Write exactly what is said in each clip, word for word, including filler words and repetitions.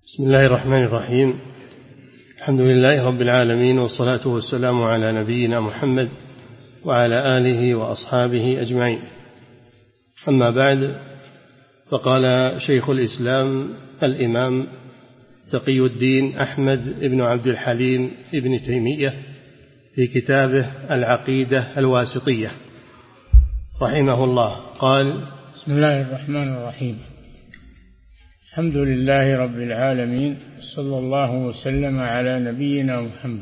بسم الله الرحمن الرحيم. الحمد لله رب العالمين، والصلاة والسلام على نبينا محمد وعلى آله وأصحابه أجمعين. أما بعد، فقال شيخ الإسلام الإمام تقي الدين أحمد بن عبد الحليم ابن تيمية في كتابه العقيدة الواسطية رحمه الله قال: بسم الله الرحمن الرحيم. الحمد لله رب العالمين، صلى الله وسلم على نبينا محمد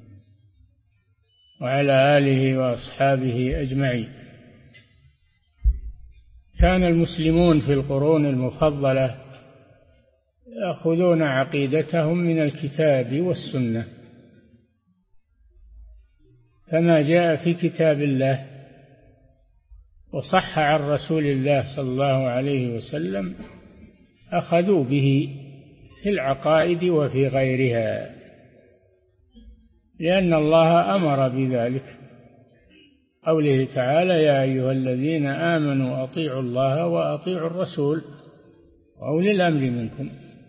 وعلى آله وأصحابه أجمعين. كان المسلمون في القرون المفضلة يأخذون عقيدتهم من الكتاب والسنة، كما جاء في كتاب الله وصح عن رسول الله صلى الله عليه وسلم، أخذوا به في العقائد وفي غيرها، لأن الله أمر بذلك. قوله تعالى: يا أيها الذين آمنوا أطيعوا الله وأطيعوا الرسول وأولي الأمر منكم.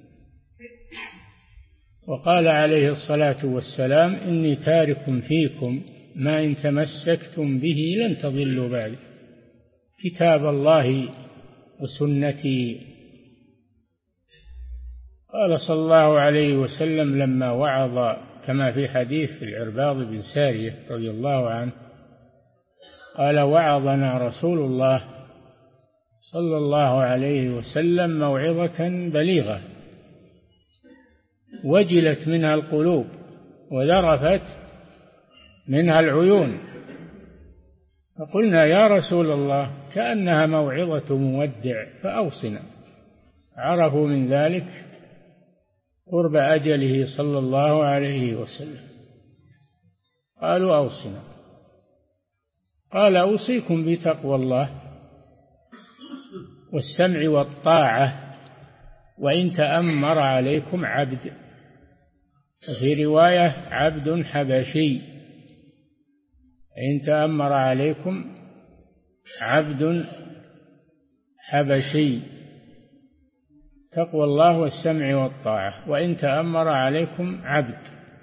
وقال عليه الصلاة والسلام: إني تارك فيكم ما إن تمسكتم به لن تضلوا بعد، كتاب الله وسنتي. قال صلى الله عليه وسلم لما وعظ، كما في حديث العرباض بن سارية رضي الله عنه، قال: وعظنا رسول الله صلى الله عليه وسلم موعظة بليغة وجلت منها القلوب وذرفت منها العيون، فقلنا: يا رسول الله، كأنها موعظة مودع فأوصنا. عرفوا من ذلك قرب أجله صلى الله عليه وسلم، قالوا: أوصنا. قال: أوصيكم بتقوى الله والسمع والطاعة وإن تأمر عليكم عبد، وفي رواية عبد حبشي، إن تأمر عليكم عبد حبشي. تقوى الله والسمع والطاعة وإن تأمر عليكم عبد،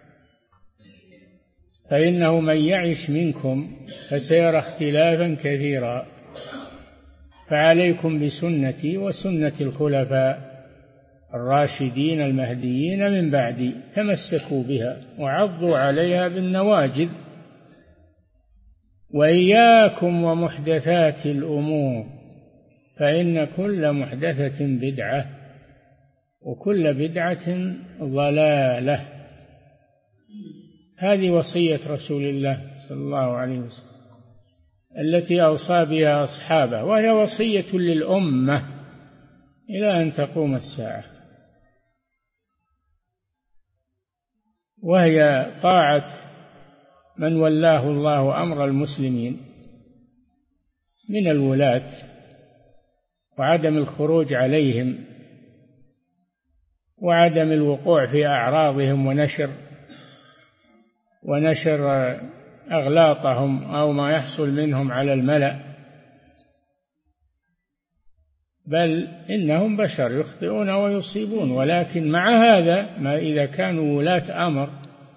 فإنه من يعش منكم فسيرى اختلافا كثيرا، فعليكم بسنتي وسنة الخلفاء الراشدين المهديين من بعدي، تمسكوا بها وعضوا عليها بالنواجذ، وإياكم ومحدثات الأمور، فإن كل محدثة بدعة وكل بدعة ضلالة. هذه وصية رسول الله صلى الله عليه وسلم التي أوصى بها أصحابه، وهي وصية للأمة إلى أن تقوم الساعة، وهي طاعة من ولاه الله أمر المسلمين من الولاة، وعدم الخروج عليهم، وعدم الوقوع في أعراضهم ونشر ونشر أغلاطهم أو ما يحصل منهم على الملأ، بل إنهم بشر يخطئون ويصيبون. ولكن مع هذا، ما إذا كانوا ولاة أمر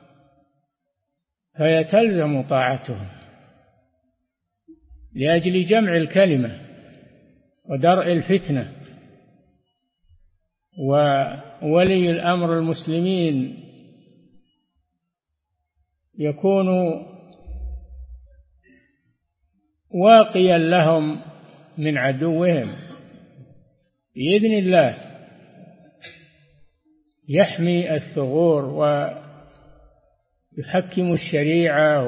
فيتلزم طاعتهم لأجل جمع الكلمة ودرء الفتنة. وولي الأمر المسلمين يكون واقيا لهم من عدوهم بإذن الله، يحمي الثغور ويحكم الشريعة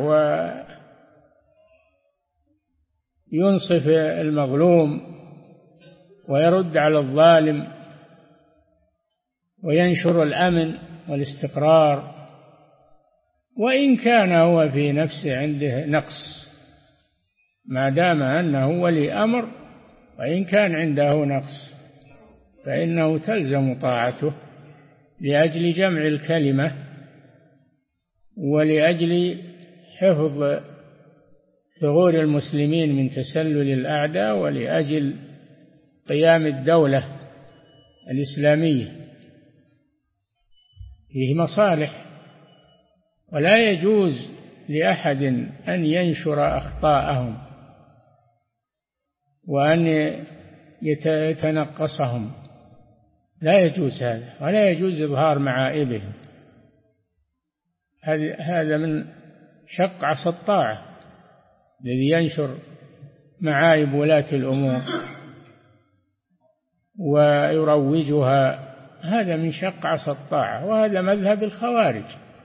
وينصف المظلوم ويرد على الظالم وينشر الأمن والاستقرار، وإن كان هو في نفسه عنده نقص، ما دام أنه ولي أمر، وإن كان عنده نقص فإنه تلزم طاعته لأجل جمع الكلمة ولأجل حفظ ثغور المسلمين من تسلل الأعداء، ولأجل قيام الدولة الإسلامية. فيه مصالح، ولا يجوز لأحد أن ينشر أخطاءهم وأن يتنقصهم، لا يجوز هذا، ولا يجوز إظهار معائبهم. هذا من شق عصا الطاعة، الذي ينشر معايب ولاة الأمور ويروجها، هذا من شق عصا الطاعة، وهذا مذهب الخوارج.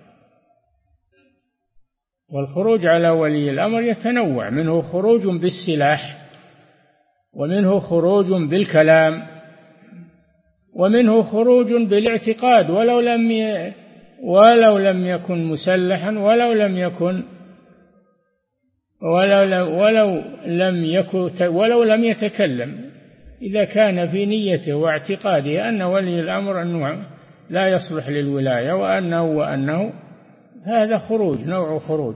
والخروج على ولي الأمر يتنوع، منه خروج بالسلاح، ومنه خروج بالكلام، ومنه خروج بالاعتقاد ولو لم ي... ولو لم يكن مسلحا، ولو لم يكن ولو ولو لم يكن ولو لم يتكلم، إذا كان في نيته واعتقاده أن ولي الأمر أنه لا يصلح للولاية وأنه وأنه هذا خروج، نوع خروج،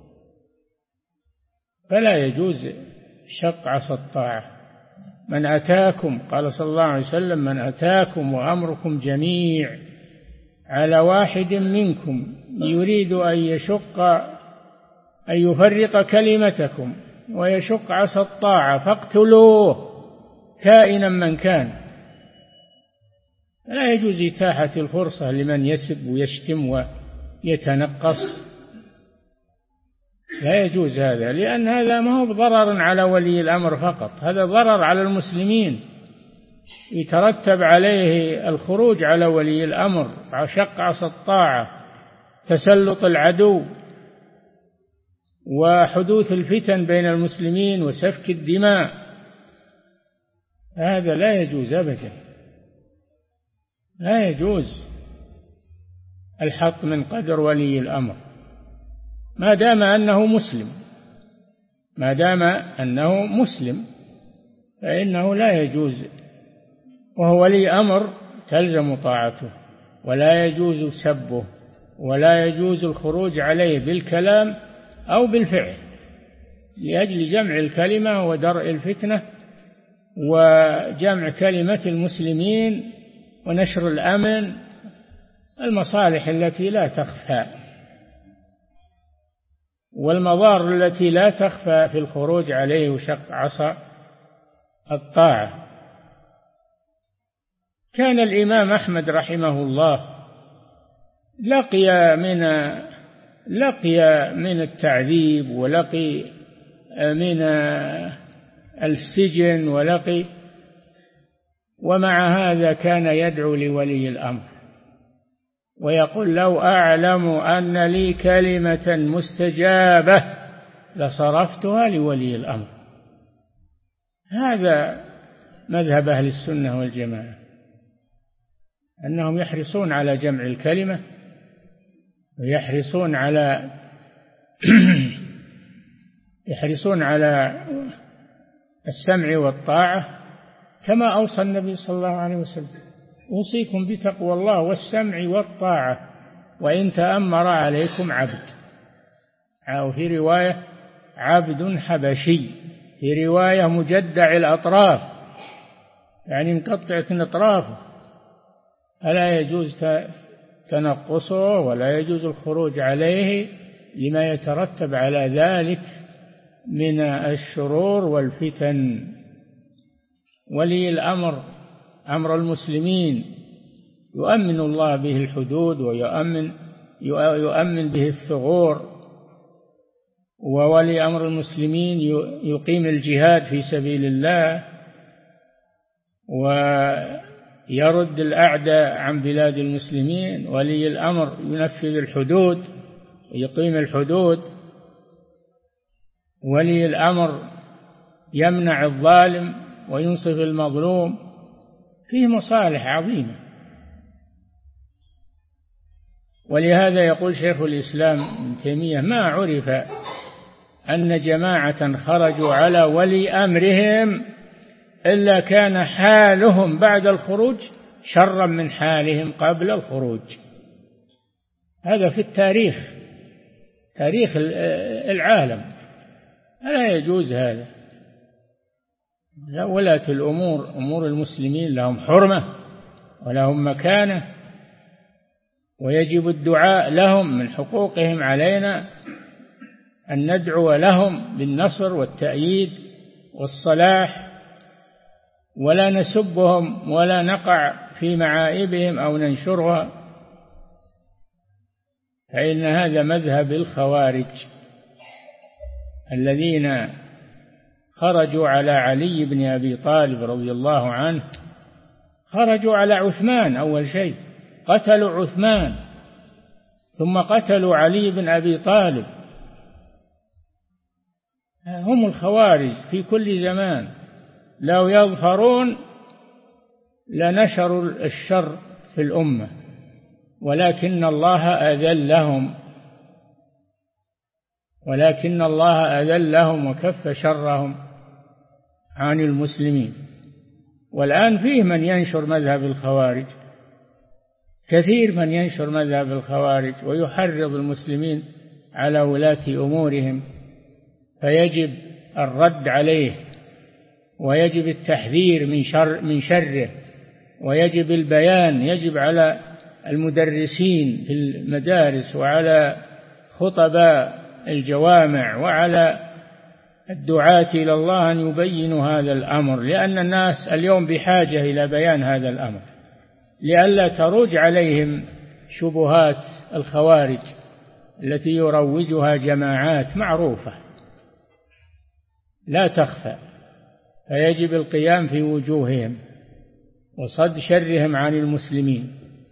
فلا يجوز شق عصا الطاعة. من أتاكم، قال صلى الله عليه وسلم: من أتاكم وأمركم جميع على واحد منكم يريد أن يشق أن يفرق كلمتكم ويشق عصا الطاعة فاقتلوه كائنا من كان. لا يجوز إتاحة الفرصة لمن يسب ويشتم ويتنقص، لا يجوز هذا، لأن هذا ما هو ضرر على ولي الأمر فقط، هذا ضرر على المسلمين، يترتب عليه الخروج على ولي الأمر، شق عصا الطاعة، تسلط العدو، وحدوث الفتن بين المسلمين وسفك الدماء. هذا لا يجوز أبدا، لا يجوز الحط من قدر ولي الأمر ما دام أنه مسلم، ما دام أنه مسلم فإنه لا يجوز، وهو ولي أمر تلزم طاعته، ولا يجوز سبه، ولا يجوز الخروج عليه بالكلام أو بالفعل لأجل جمع الكلمة ودرء الفتنة وجمع كلمة المسلمين ونشر الأمن، المصالح التي لا تخفى والمضار التي لا تخفى في الخروج عليه وشق عصا الطاعة. كان الإمام أحمد رحمه الله لقي من لقي من التعذيب، ولقي من السجن، ولقي، ومع هذا كان يدعو لولي الأمر ويقول: لو أعلم أن لي كلمة مستجابة لصرفتها لولي الأمر. هذا مذهب أهل السنة والجماعة، أنهم يحرصون على جمع الكلمة، ويحرصون على يحرصون على السمع والطاعة، كما أوصى النبي صلى الله عليه وسلم: أوصيكم بتقوى الله والسمع والطاعة وإن تأمر عليكم عبد، أو في رواية عبد حبشي، في رواية مجدع الأطراف، يعني مقطعة أطرافه، فلا يجوز تنقصه ولا يجوز الخروج عليه لما يترتب على ذلك من الشرور والفتن. ولي الأمر أمر المسلمين يؤمن الله به الحدود ويؤمن يؤمن به الثغور، وولي أمر المسلمين يقيم الجهاد في سبيل الله ويرد الأعداء عن بلاد المسلمين. ولي الأمر ينفذ الحدود ويقيم الحدود. ولي الأمر يمنع الظالم وينصف المظلوم، فيه مصالح عظيمة. ولهذا يقول شيخ الإسلام ابن تيمية: ما عرف أن جماعة خرجوا على ولي أمرهم إلا كان حالهم بعد الخروج شرا من حالهم قبل الخروج. هذا في التاريخ، تاريخ العالم، لا يجوز هذا. ولاة الأمور، أمور المسلمين، لهم حرمة ولهم مكانة، ويجب الدعاء لهم، من حقوقهم علينا أن ندعو لهم بالنصر والتأييد والصلاح، ولا نسبهم ولا نقع في معائبهم أو ننشرها، فإن هذا مذهب الخوارج الذين خرجوا على علي بن أبي طالب رضي الله عنه. خرجوا على عثمان أول شيء، قتلوا عثمان ثم قتلوا علي بن أبي طالب. هم الخوارج في كل زمان، لو يظفرون لنشروا الشر في الأمة، ولكن الله أذلهم ولكن الله أذلهم وكف شرهم عن المسلمين. والآن فيه من ينشر مذهب الخوارج، كثير من ينشر مذهب الخوارج ويحرض المسلمين على ولاة أمورهم، فيجب الرد عليه، ويجب التحذير من شر من شره، ويجب البيان. يجب على المدرسين في المدارس وعلى خطباء الجوامع وعلى الدعاة إلى الله أن يبينوا هذا الأمر، لأن الناس اليوم بحاجة إلى بيان هذا الأمر لئلا تروج عليهم شبهات الخوارج التي يروجها جماعات معروفة لا تخفى. فيجب القيام في وجوههم وصد شرهم عن المسلمين،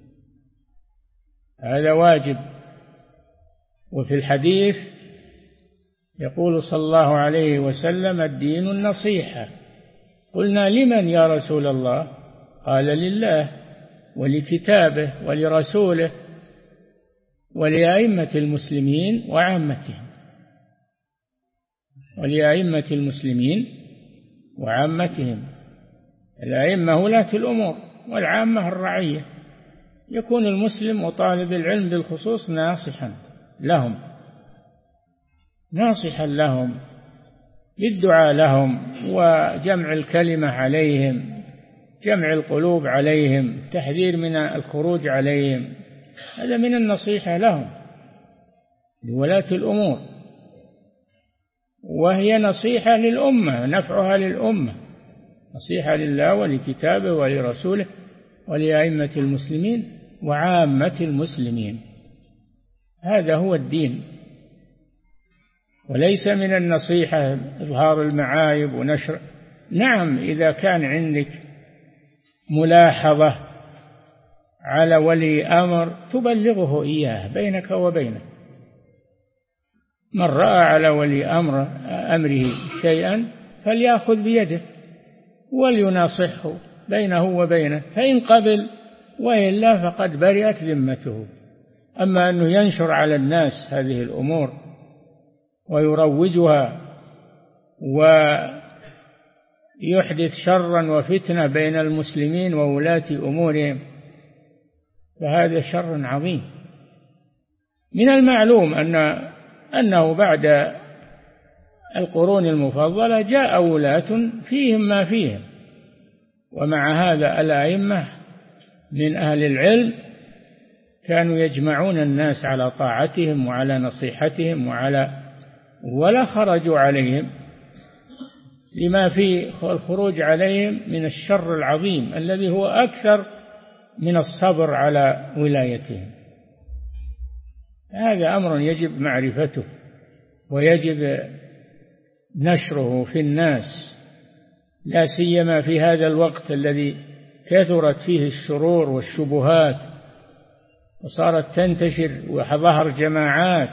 هذا واجب. وفي الحديث يقول صلى الله عليه وسلم: الدين النصيحة. قلنا: لمن يا رسول الله؟ قال: لله ولكتابه ولرسوله ولأئمة المسلمين وعامتهم ولأئمة المسلمين وعامتهم. الأئمة ولاة الأمور، والعامة الرعية. يكون المسلم وطالب العلم بالخصوص ناصحا لهم ناصحا لهم بالدعاء لهم وجمع الكلمة عليهم، جمع القلوب عليهم، التحذير من الخروج عليهم، هذا من النصيحة لهم لولاة الأمور، وهي نصيحة للأمة، نفعها للأمة، نصيحة لله ولكتابه ولرسوله ولأئمة المسلمين وعامة المسلمين. هذا هو الدين، وليس من النصيحة إظهار المعايب ونشر. نعم، إذا كان عندك ملاحظة على ولي أمر تبلغه إياه بينك وبينه. من رأى على ولي أمر أمره شيئا فليأخذ بيده وليناصحه بينه وبينه، فإن قبل وإلا فقد برئت ذمته. أما أنه ينشر على الناس هذه الأمور ويروجها ويحدث شرا وفتنة بين المسلمين وولاة أمورهم، فهذا شر عظيم. من المعلوم أن أنه بعد القرون المفضلة جاء ولاة فيهم ما فيهم، ومع هذا الأئمة من أهل العلم كانوا يجمعون الناس على طاعتهم وعلى نصيحتهم وعلى ولا خرجوا عليهم لما في الخروج عليهم من الشر العظيم الذي هو أكثر من الصبر على ولايتهم. هذا أمر يجب معرفته ويجب نشره في الناس، لا سيما في هذا الوقت الذي كثرت فيه الشرور والشبهات وصارت تنتشر وظهر جماعات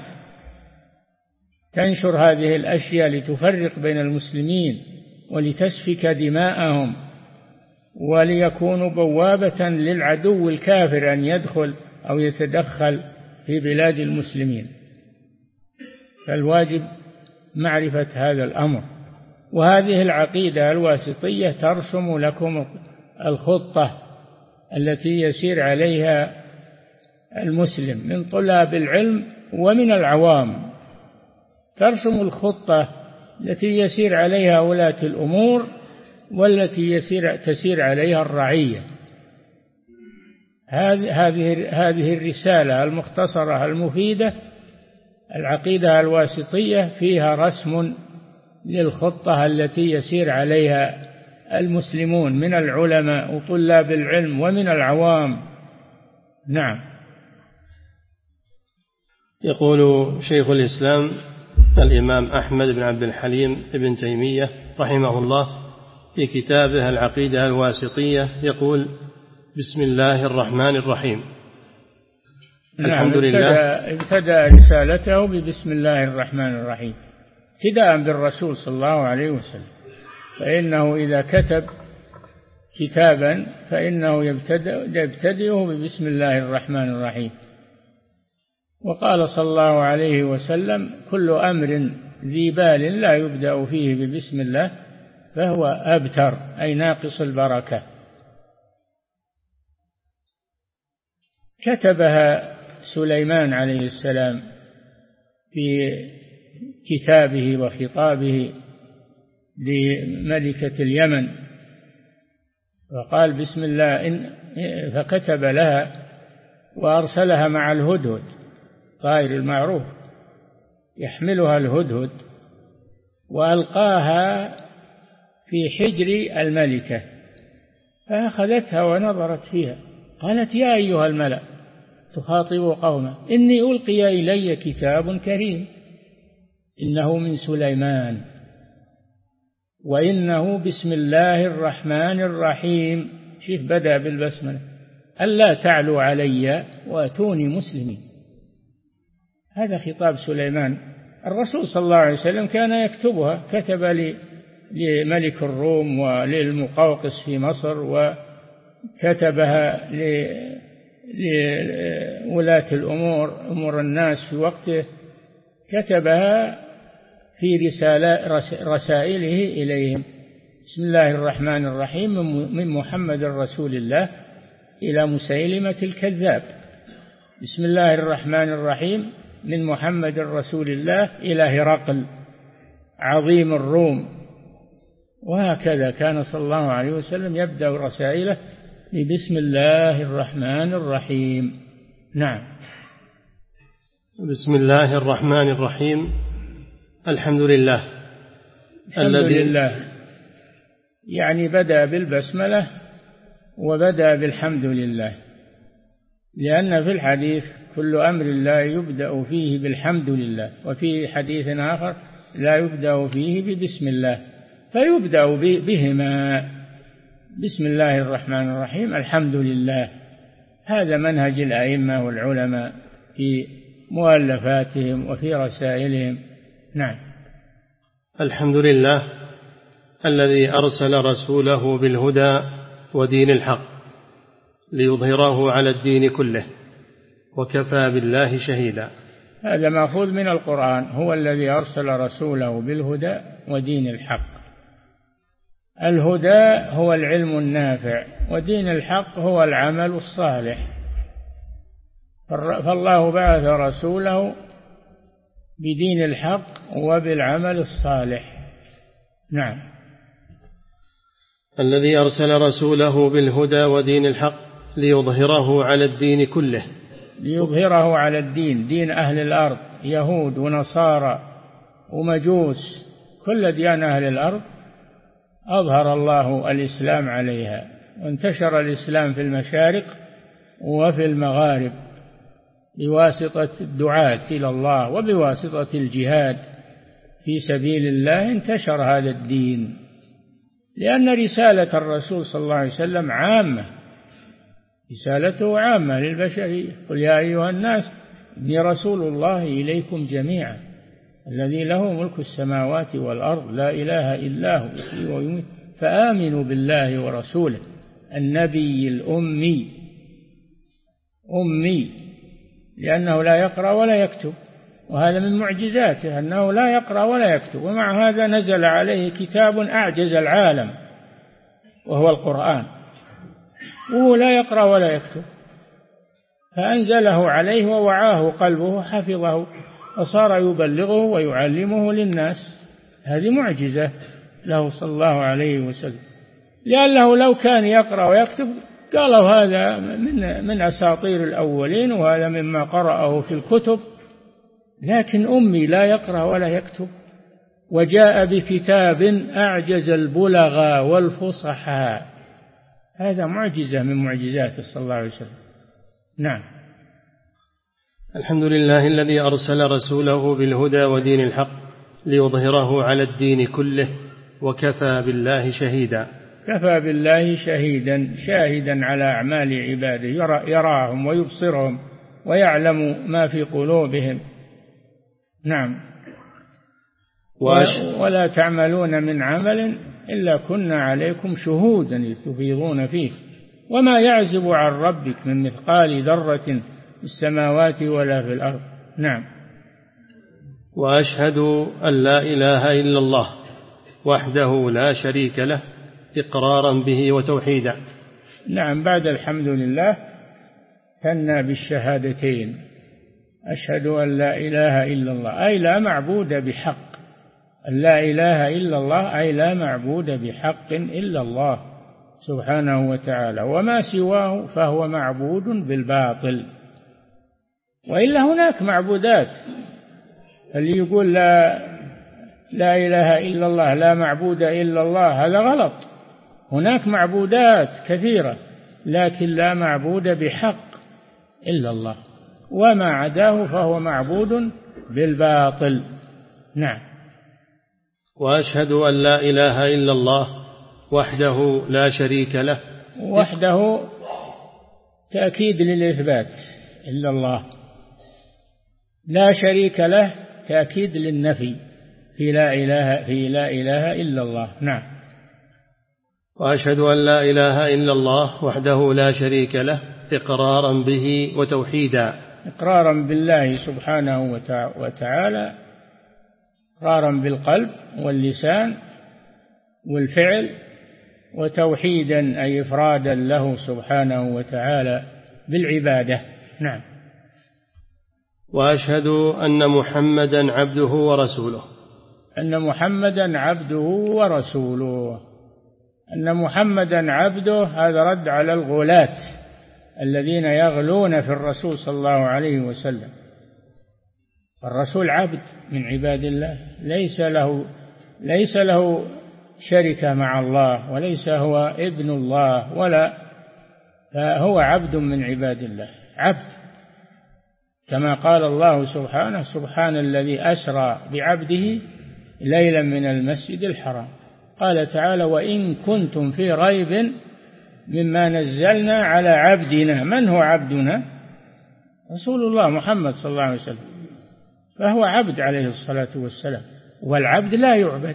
تنشر هذه الأشياء لتفرق بين المسلمين ولتسفك دماءهم وليكونوا بوابة للعدو الكافر أن يدخل أو يتدخل في بلاد المسلمين. فالواجب معرفة هذا الأمر. وهذه العقيدة الواسطية ترسم لكم الخطة التي يسير عليها المسلم من طلاب العلم ومن العوام، ترسم الخطة التي يسير عليها ولاة الأمور والتي يسير تسير عليها الرعية. هذه هذه هذه الرسالة المختصرة المفيدة العقيدة الواسطية فيها رسم للخطة التي يسير عليها المسلمون من العلماء وطلاب العلم ومن العوام. نعم. يقول شيخ الإسلام الإمام أحمد بن عبد الحليم ابن تيمية رحمه الله في كتابه العقيدة الواسطية يقول: بسم الله الرحمن الرحيم. الحمد نعم لله. ابتدأ رسالته ببسم الله الرحمن الرحيم ابتداء بالرسول صلى الله عليه وسلم، فإنه إذا كتب كتابا فإنه يبتدئه ببسم الله الرحمن الرحيم. وقال صلى الله عليه وسلم: كل أمر ذي بال لا يبدأ فيه ببسم الله فهو أبتر، أي ناقص البركة. كتبها سليمان عليه السلام في كتابه وخطابه لملكة اليمن، وقال بسم الله إن فكتب لها وأرسلها مع الهدهد طائر المعروف يحملها الهدهد، وألقاها في حجر الملكة فأخذتها ونظرت فيها، قالت: يا أيها الملأ تخاطب قوما إني ألقي إلي كتاب كريم إنه من سليمان وإنه بسم الله الرحمن الرحيم. شوف بدأ بالبسملة: ألا تعلوا علي وأتوني مسلمين. هذا خطاب سليمان. الرسول صلى الله عليه وسلم كان يكتبها، كتب لملك الروم وللمقوقس في مصر، وكتبها لولاة الأمور أمور الناس في وقته، كتبها في رسائله إليهم: بسم الله الرحمن الرحيم من محمد رسول الله إلى مسيلمة الكذاب، بسم الله الرحمن الرحيم من محمد رسول الله إلى هرقل عظيم الروم. وهكذا كان صلى الله عليه وسلم يبدأ رسائله ببسم الله الرحمن الرحيم. نعم. بسم الله الرحمن الرحيم. الحمد لله. الحمد لله يعني بدأ بالبسملة وبدأ بالحمد لله، لأن في الحديث كل أمر لا يبدأ فيه بالحمد لله، وفي حديث آخر لا يبدأ فيه ببسم الله، فيبدأ بهما بسم الله الرحمن الرحيم الحمد لله. هذا منهج الأئمة والعلماء في مؤلفاتهم وفي رسائلهم. نعم. الحمد لله الذي أرسل رسوله بالهدى ودين الحق ليظهره على الدين كله وكفى بالله شهيدا. هذا مأخوذ من القرآن: هو الذي أرسل رسوله بالهدى ودين الحق. الهدى هو العلم النافع، ودين الحق هو العمل الصالح. فالله بعث رسوله بدين الحق وبالعمل الصالح. نعم. الذي أرسل رسوله بالهدى ودين الحق ليظهره على الدين كله. ليظهره على الدين، دين أهل الأرض، يهود ونصارى ومجوس، كل ديان أهل الأرض أظهر الله الإسلام عليها، وانتشر الإسلام في المشارق وفي المغارب بواسطة الدعاة إلى الله وبواسطة الجهاد في سبيل الله. انتشر هذا الدين لأن رسالة الرسول صلى الله عليه وسلم عامة، رسالته عامة للبشرية: قل يا أيها الناس إني رسول الله إليكم جميعا الذي له ملك السماوات والأرض لا إله إلا هو يحيي ويميت فآمنوا بالله ورسوله النبي الأمي. أمي لأنه لا يقرأ ولا يكتب، وهذا من معجزاته أنه لا يقرأ ولا يكتب، ومع هذا نزل عليه كتاب أعجز العالم وهو القرآن، وهو لا يقرأ ولا يكتب، فأنزله عليه ووعاه قلبه حفظه وصار يبلغه ويعلمه للناس. هذه معجزة له صلى الله عليه وسلم، لأنه لو كان يقرأ ويكتب قالوا هذا من من أساطير الأولين وهذا مما قرأه في الكتب، لكن أمي لا يقرأ ولا يكتب، وجاء بكتاب أعجز البلغاء والفصحاء. هذا معجزة من معجزاته صلى الله عليه وسلم. نعم. الحمد لله الذي أرسل رسوله بالهدى ودين الحق ليظهره على الدين كله، وكفى بالله شهيدا. كفى بالله شهيدا، شاهدا على أعمال عباده، يرى يراهم ويبصرهم ويعلم ما في قلوبهم. نعم. ولا تعملون من عمل إلا كنا عليكم شهودا تفيضون فيه وما يعزب عن ربك من مثقال ذرة في السماوات ولا في الأرض. نعم. وأشهد أن لا إله إلا الله وحده لا شريك له إقرارا به وتوحيدا. نعم. بعد الحمد لله ثنى بالشهادتين، أشهد أن لا إله إلا الله أي لا معبود بحق، لا إله إلا الله أي لا معبود بحق إلا الله سبحانه وتعالى، وما سواه فهو معبود بالباطل. وإلا هناك معبودات، اللي يقول لا لا إله إلا الله لا معبود إلا الله هذا غلط. هناك معبودات كثيرة لكن لا معبود بحق إلا الله، وما عداه فهو معبود بالباطل. نعم. وأشهد أن لا إله إلا الله وحده لا شريك له. وحده تأكيد للإثبات إلا الله، لا شريك له تأكيد للنفي في لا إله في لا إله إلا الله. نعم. وأشهد أن لا إله إلا الله وحده لا شريك له إقرارا به وتوحيدا. إقرارا بالله سبحانه وتعالى، إقرارا بالقلب واللسان والفعل، وتوحيدا أي إفرادا له سبحانه وتعالى بالعبادة. نعم. وأشهد أن محمدا عبده ورسوله. أن محمدا عبده ورسوله. أن محمدا عبده هذا رد على الغلاة الذين يغلون في الرسول صلى الله عليه وسلم. الرسول عبد من عباد الله، ليس له ليس له شركة مع الله، وليس هو ابن الله، ولا فهو عبد من عباد الله، عبد كما قال الله سبحانه: سبحان الذي أسرى بعبده ليلا من المسجد الحرام. قال تعالى: وإن كنتم في ريب مما نزلنا على عبدنا. من هو عبدنا؟ رسول الله محمد صلى الله عليه وسلم، فهو عبد عليه الصلاة والسلام. والعبد لا يعبد،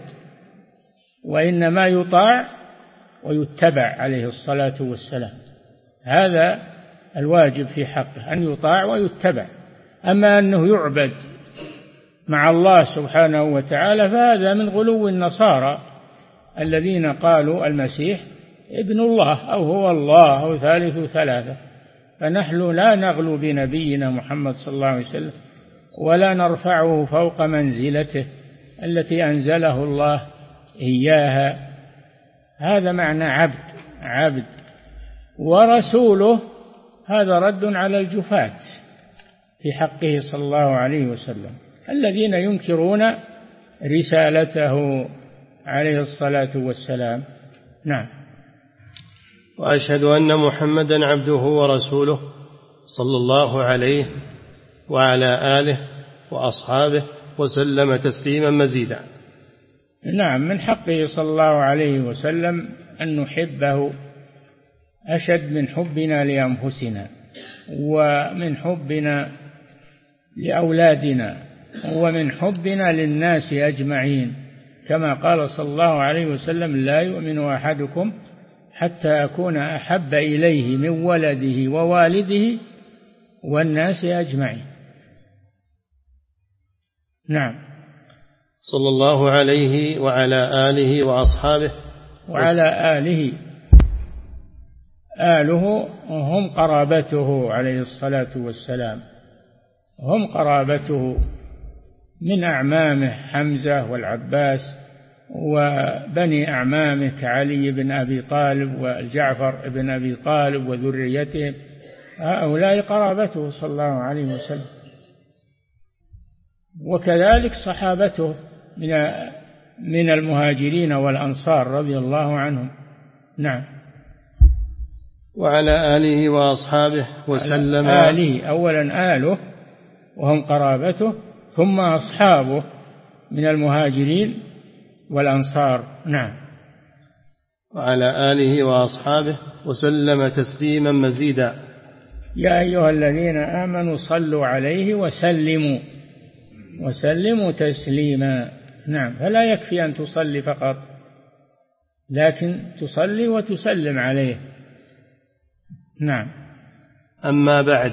وإنما يطاع ويتبع عليه الصلاة والسلام. هذا الواجب في حقه، أن يطاع ويتبع. أما أنه يعبد مع الله سبحانه وتعالى فهذا من غلو النصارى الذين قالوا المسيح ابن الله أو هو الله أو ثالث ثلاثة. فنحن لا نغلو بنبينا محمد صلى الله عليه وسلم، ولا نرفعه فوق منزلته التي أنزله الله إياها. هذا معنى عبد. عبد ورسوله هذا رد على الجفاة في حقه صلى الله عليه وسلم، الذين ينكرون رسالته عليه الصلاة والسلام. نعم. وأشهد أن محمدا عبده ورسوله صلى الله عليه وعلى آله وأصحابه وسلم تسليما مزيدا. نعم. من حقه صلى الله عليه وسلم أن نحبه أشد من حبنا لأنفسنا، ومن حبنا لأولادنا، ومن حبنا للناس أجمعين، كما قال صلى الله عليه وسلم: لا يؤمن أحدكم حتى أكون أحب إليه من ولده ووالده والناس أجمعين. نعم. صلى الله عليه وعلى آله وأصحابه وعلى آله. آله هم قرابته عليه الصلاة والسلام، هم قرابته من أعمامه حمزة والعباس وبني أعمامه كعلي بن أبي طالب والجعفر بن أبي طالب وذريتهم، هؤلاء قرابته صلى الله عليه وسلم. وكذلك صحابته من من المهاجرين والأنصار رضي الله عنهم. نعم. وعلى آله وأصحابه وسلم. آله أولا آله وهم قرابته، ثم أصحابه من المهاجرين والأنصار. نعم. وعلى آله وأصحابه وسلم تسليما مزيدا. يا أيها الذين آمنوا صلوا عليه وسلموا وسلموا تسليما. نعم. فلا يكفي أن تصلي فقط، لكن تصلي وتسلم عليه. نعم. أما بعد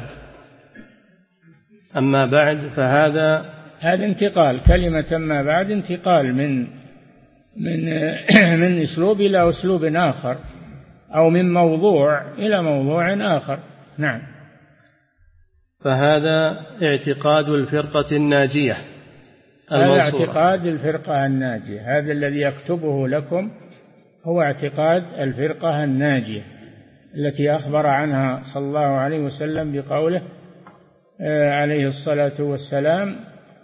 أما بعد فهذا هذا انتقال، كلمة أما بعد انتقال من من من أسلوب إلى أسلوب آخر، أو من موضوع إلى موضوع آخر. نعم. فهذا اعتقاد الفرقة الناجية هذا اعتقاد الفرقة الناجية، هذا الذي يكتبه لكم هو اعتقاد الفرقة الناجية التي أخبر عنها صلى الله عليه وسلم بقوله عليه الصلاة والسلام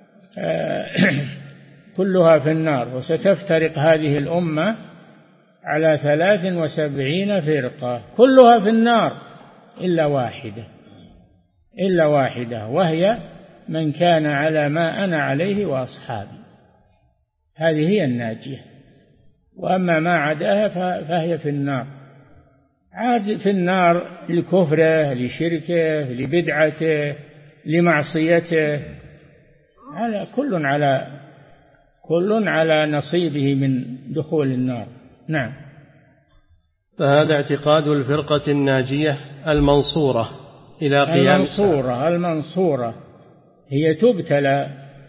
كلها في النار، وستفترق هذه الأمة على ثلاث وسبعين فرقة كلها في النار إلا واحدة إلا واحدة وهي من كان على ما أنا عليه وأصحابي. هذه هي الناجية، وأما ما عداها فهي في النار. عاد في النار لكفره، لشركه، لبدعته، لمعصيته، على كل على كل على نصيبه من دخول النار. نعم. فهذا اعتقاد الفرقة الناجية المنصورة إلى قيام المنصورة المنصورة هي تبتلى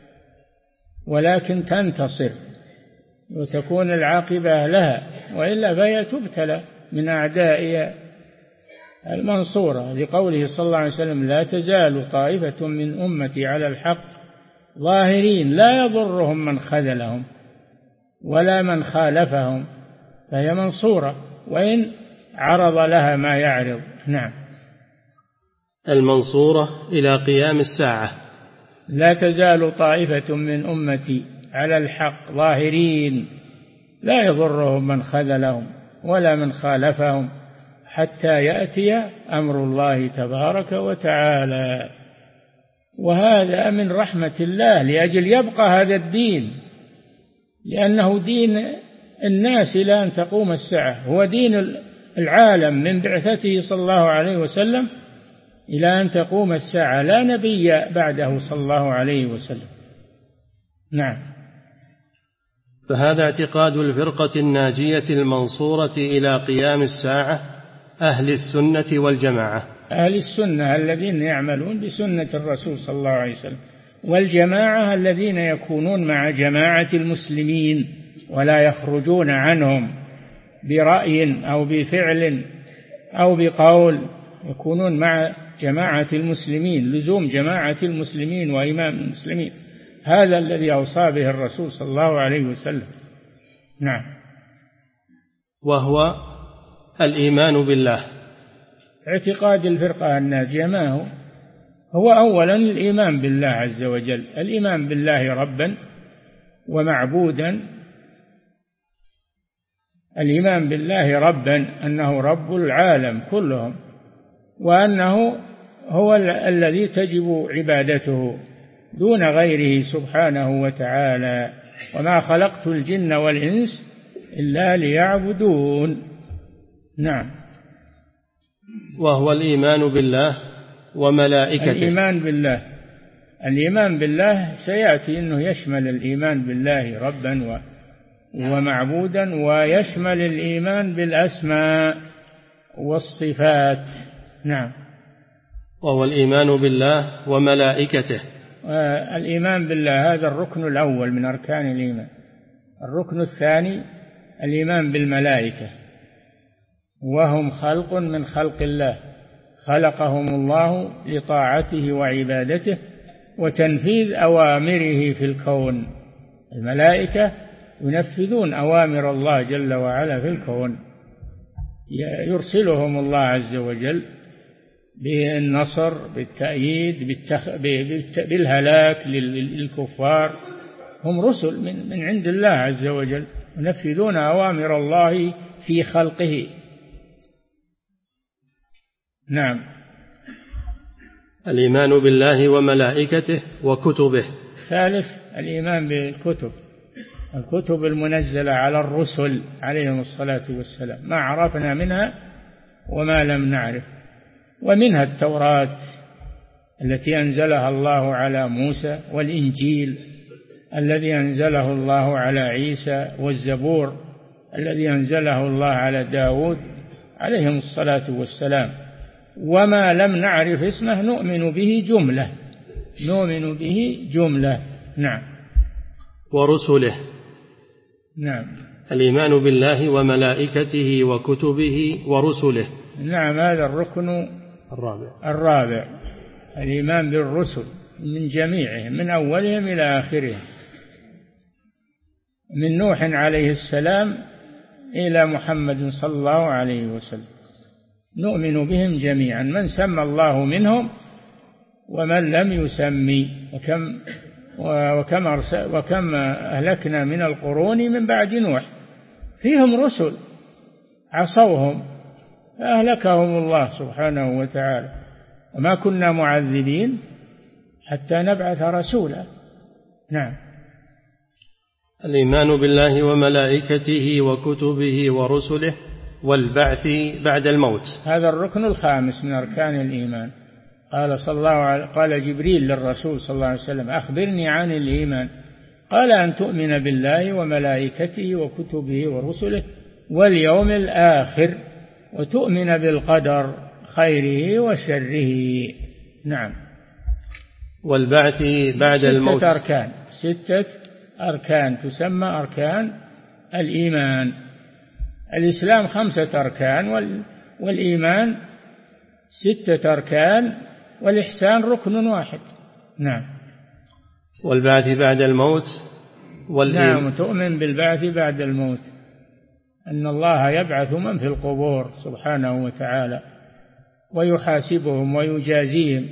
ولكن تنتصر وتكون العاقبة لها، وإلا فهي تبتلى من أعدائها. المنصورة لقوله صلى الله عليه وسلم لا تزال طائفة من أمتي على الحق ظاهرين لا يضرهم من خذلهم ولا من خالفهم، فهي منصورة وإن عرض لها ما يعرض. نعم. المنصورة إلى قيام الساعة. لا تزال طائفة من أمتي على الحق ظاهرين لا يضرهم من خذلهم ولا من خالفهم حتى يأتي أمر الله تبارك وتعالى. وهذا من رحمة الله لأجل يبقى هذا الدين، لأنه دين الناس إلى أن تقوم الساعة، هو دين العالم من بعثته صلى الله عليه وسلم إلى أن تقوم الساعة، لا نبي بعده صلى الله عليه وسلم. نعم. فهذا اعتقاد الفرقة الناجية المنصورة إلى قيام الساعة أهل السنة والجماعة. أهل السنة الذين يعملون بسنة الرسول صلى الله عليه وسلم، والجماعة الذين يكونون مع جماعة المسلمين ولا يخرجون عنهم برأي أو بفعل أو بقول، يكونون مع جماعة المسلمين، لزوم جماعة المسلمين وإمام المسلمين. هذا الذي أوصى به الرسول صلى الله عليه وسلم. نعم. وهو الإيمان بالله. اعتقاد الفرقة الناجية ما هو؟ هو أولا الإيمان بالله عز وجل، الإيمان بالله ربا ومعبودا، الإيمان بالله ربا أنه رب العالم كلهم، وأنه هو الذي تجب عبادته دون غيره سبحانه وتعالى. وما خلقت الجن والإنس إلا ليعبدون. نعم. وهو الإيمان بالله وملائكته. الإيمان بالله الإيمان بالله سيأتي أنه يشمل الإيمان بالله ربا ومعبودا، ويشمل الإيمان بالأسماء والصفات. نعم. وهو الإيمان بالله وملائكته. الإيمان بالله هذا الركن الأول من أركان الإيمان. الركن الثاني الإيمان بالملائكة، وهم خلق من خلق الله، خلقهم الله لطاعته وعبادته وتنفيذ أوامره في الكون. الملائكة ينفذون أوامر الله جل وعلا في الكون، يرسلهم الله عز وجل بالنصر، بالتأييد، بالتخ... بالهلاك للكفار. هم رسل من... من عند الله عز وجل، ينفذون أوامر الله في خلقه. نعم. الإيمان بالله وملائكته وكتبه. ثالث الإيمان بالكتب، الكتب المنزلة على الرسل عليهم الصلاة والسلام، ما عرفنا منها وما لم نعرف. ومنها التوراة التي أنزلها الله على موسى، والإنجيل الذي أنزله الله على عيسى، والزبور الذي أنزله الله على داود عليهم الصلاة والسلام. وما لم نعرف اسمه نؤمن به جملة، نؤمن به جملة. نعم. ورسله. نعم. الإيمان بالله وملائكته وكتبه ورسله. نعم، هذا الركن الرابع. الرابع الإيمان بالرسل من جميعهم، من أولهم إلى آخرهم، من نوح عليه السلام إلى محمد صلى الله عليه وسلم، نؤمن بهم جميعا، من سمى الله منهم ومن لم يسمي. وكم وكم وكم أهلكنا من القرون من بعد نوح، فيهم رسل عصوهم فأهلكهم الله سبحانه وتعالى، وما كنا معذبين حتى نبعث رسولا. نعم. الإيمان بالله وملائكته وكتبه ورسله والبعث بعد الموت. هذا الركن الخامس من أركان الإيمان. قال صلى الله عليه قال جبريل للرسول صلى الله عليه وسلم: أخبرني عن الإيمان. قال: أن تؤمن بالله وملائكته وكتبه ورسله واليوم الآخر، وتؤمن بالقدر خيره وشره. نعم. والبعث بعد الموت. ستة أركان، ستة أركان تسمى أركان الإيمان. الإسلام خمسة أركان، والإيمان ستة أركان، والإحسان ركن واحد. نعم. والبعث بعد الموت. نعم، تؤمن بالبعث بعد الموت، أن الله يبعث من في القبور سبحانه وتعالى ويحاسبهم ويجازيهم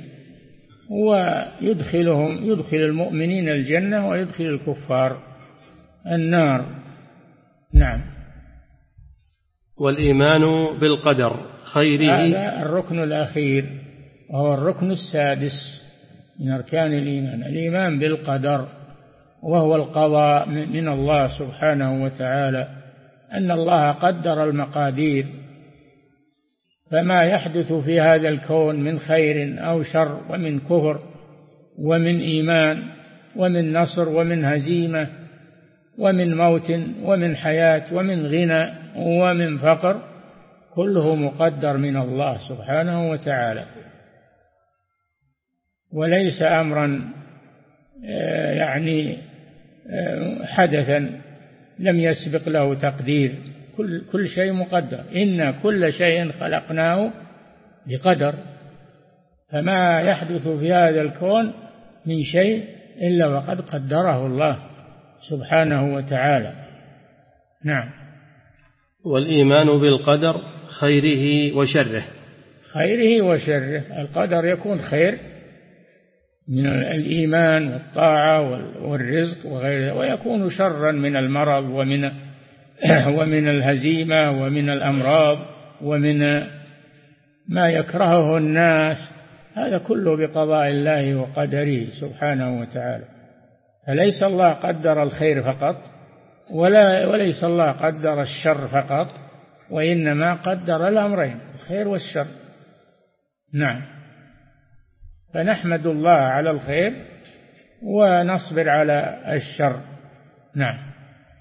ويدخلهم، يدخل المؤمنين الجنة ويدخل الكفار النار. نعم. والإيمان بالقدر خيره. هذا الركن الأخير وهو الركن السادس من أركان الإيمان، الإيمان بالقدر، وهو القضاء من الله سبحانه وتعالى، أن الله قدر المقادير، فما يحدث في هذا الكون من خير أو شر، ومن كفر ومن إيمان ومن نصر ومن هزيمة ومن موت ومن حياة ومن غنى ومن فقر، كله مقدر من الله سبحانه وتعالى، وليس أمرا يعني حدثا لم يسبق له تقدير. كل كل شيء مقدر، إن كل شيء خلقناه بقدر، فما يحدث في هذا الكون من شيء إلا وقد قدره الله سبحانه وتعالى. نعم. والإيمان بالقدر خيره وشره. خيره وشره، القدر يكون خير من الإيمان والطاعة والرزق وغيره، ويكون شرا من المرض ومن ومن الهزيمة ومن الأمراض ومن ما يكرهه الناس، هذا كله بقضاء الله وقدره سبحانه وتعالى. فليس الله قدر الخير فقط، ولا وليس الله قدر الشر فقط، وإنما قدر الأمرين، الخير والشر. نعم. فنحمد الله على الخير ونصبر على الشر. نعم.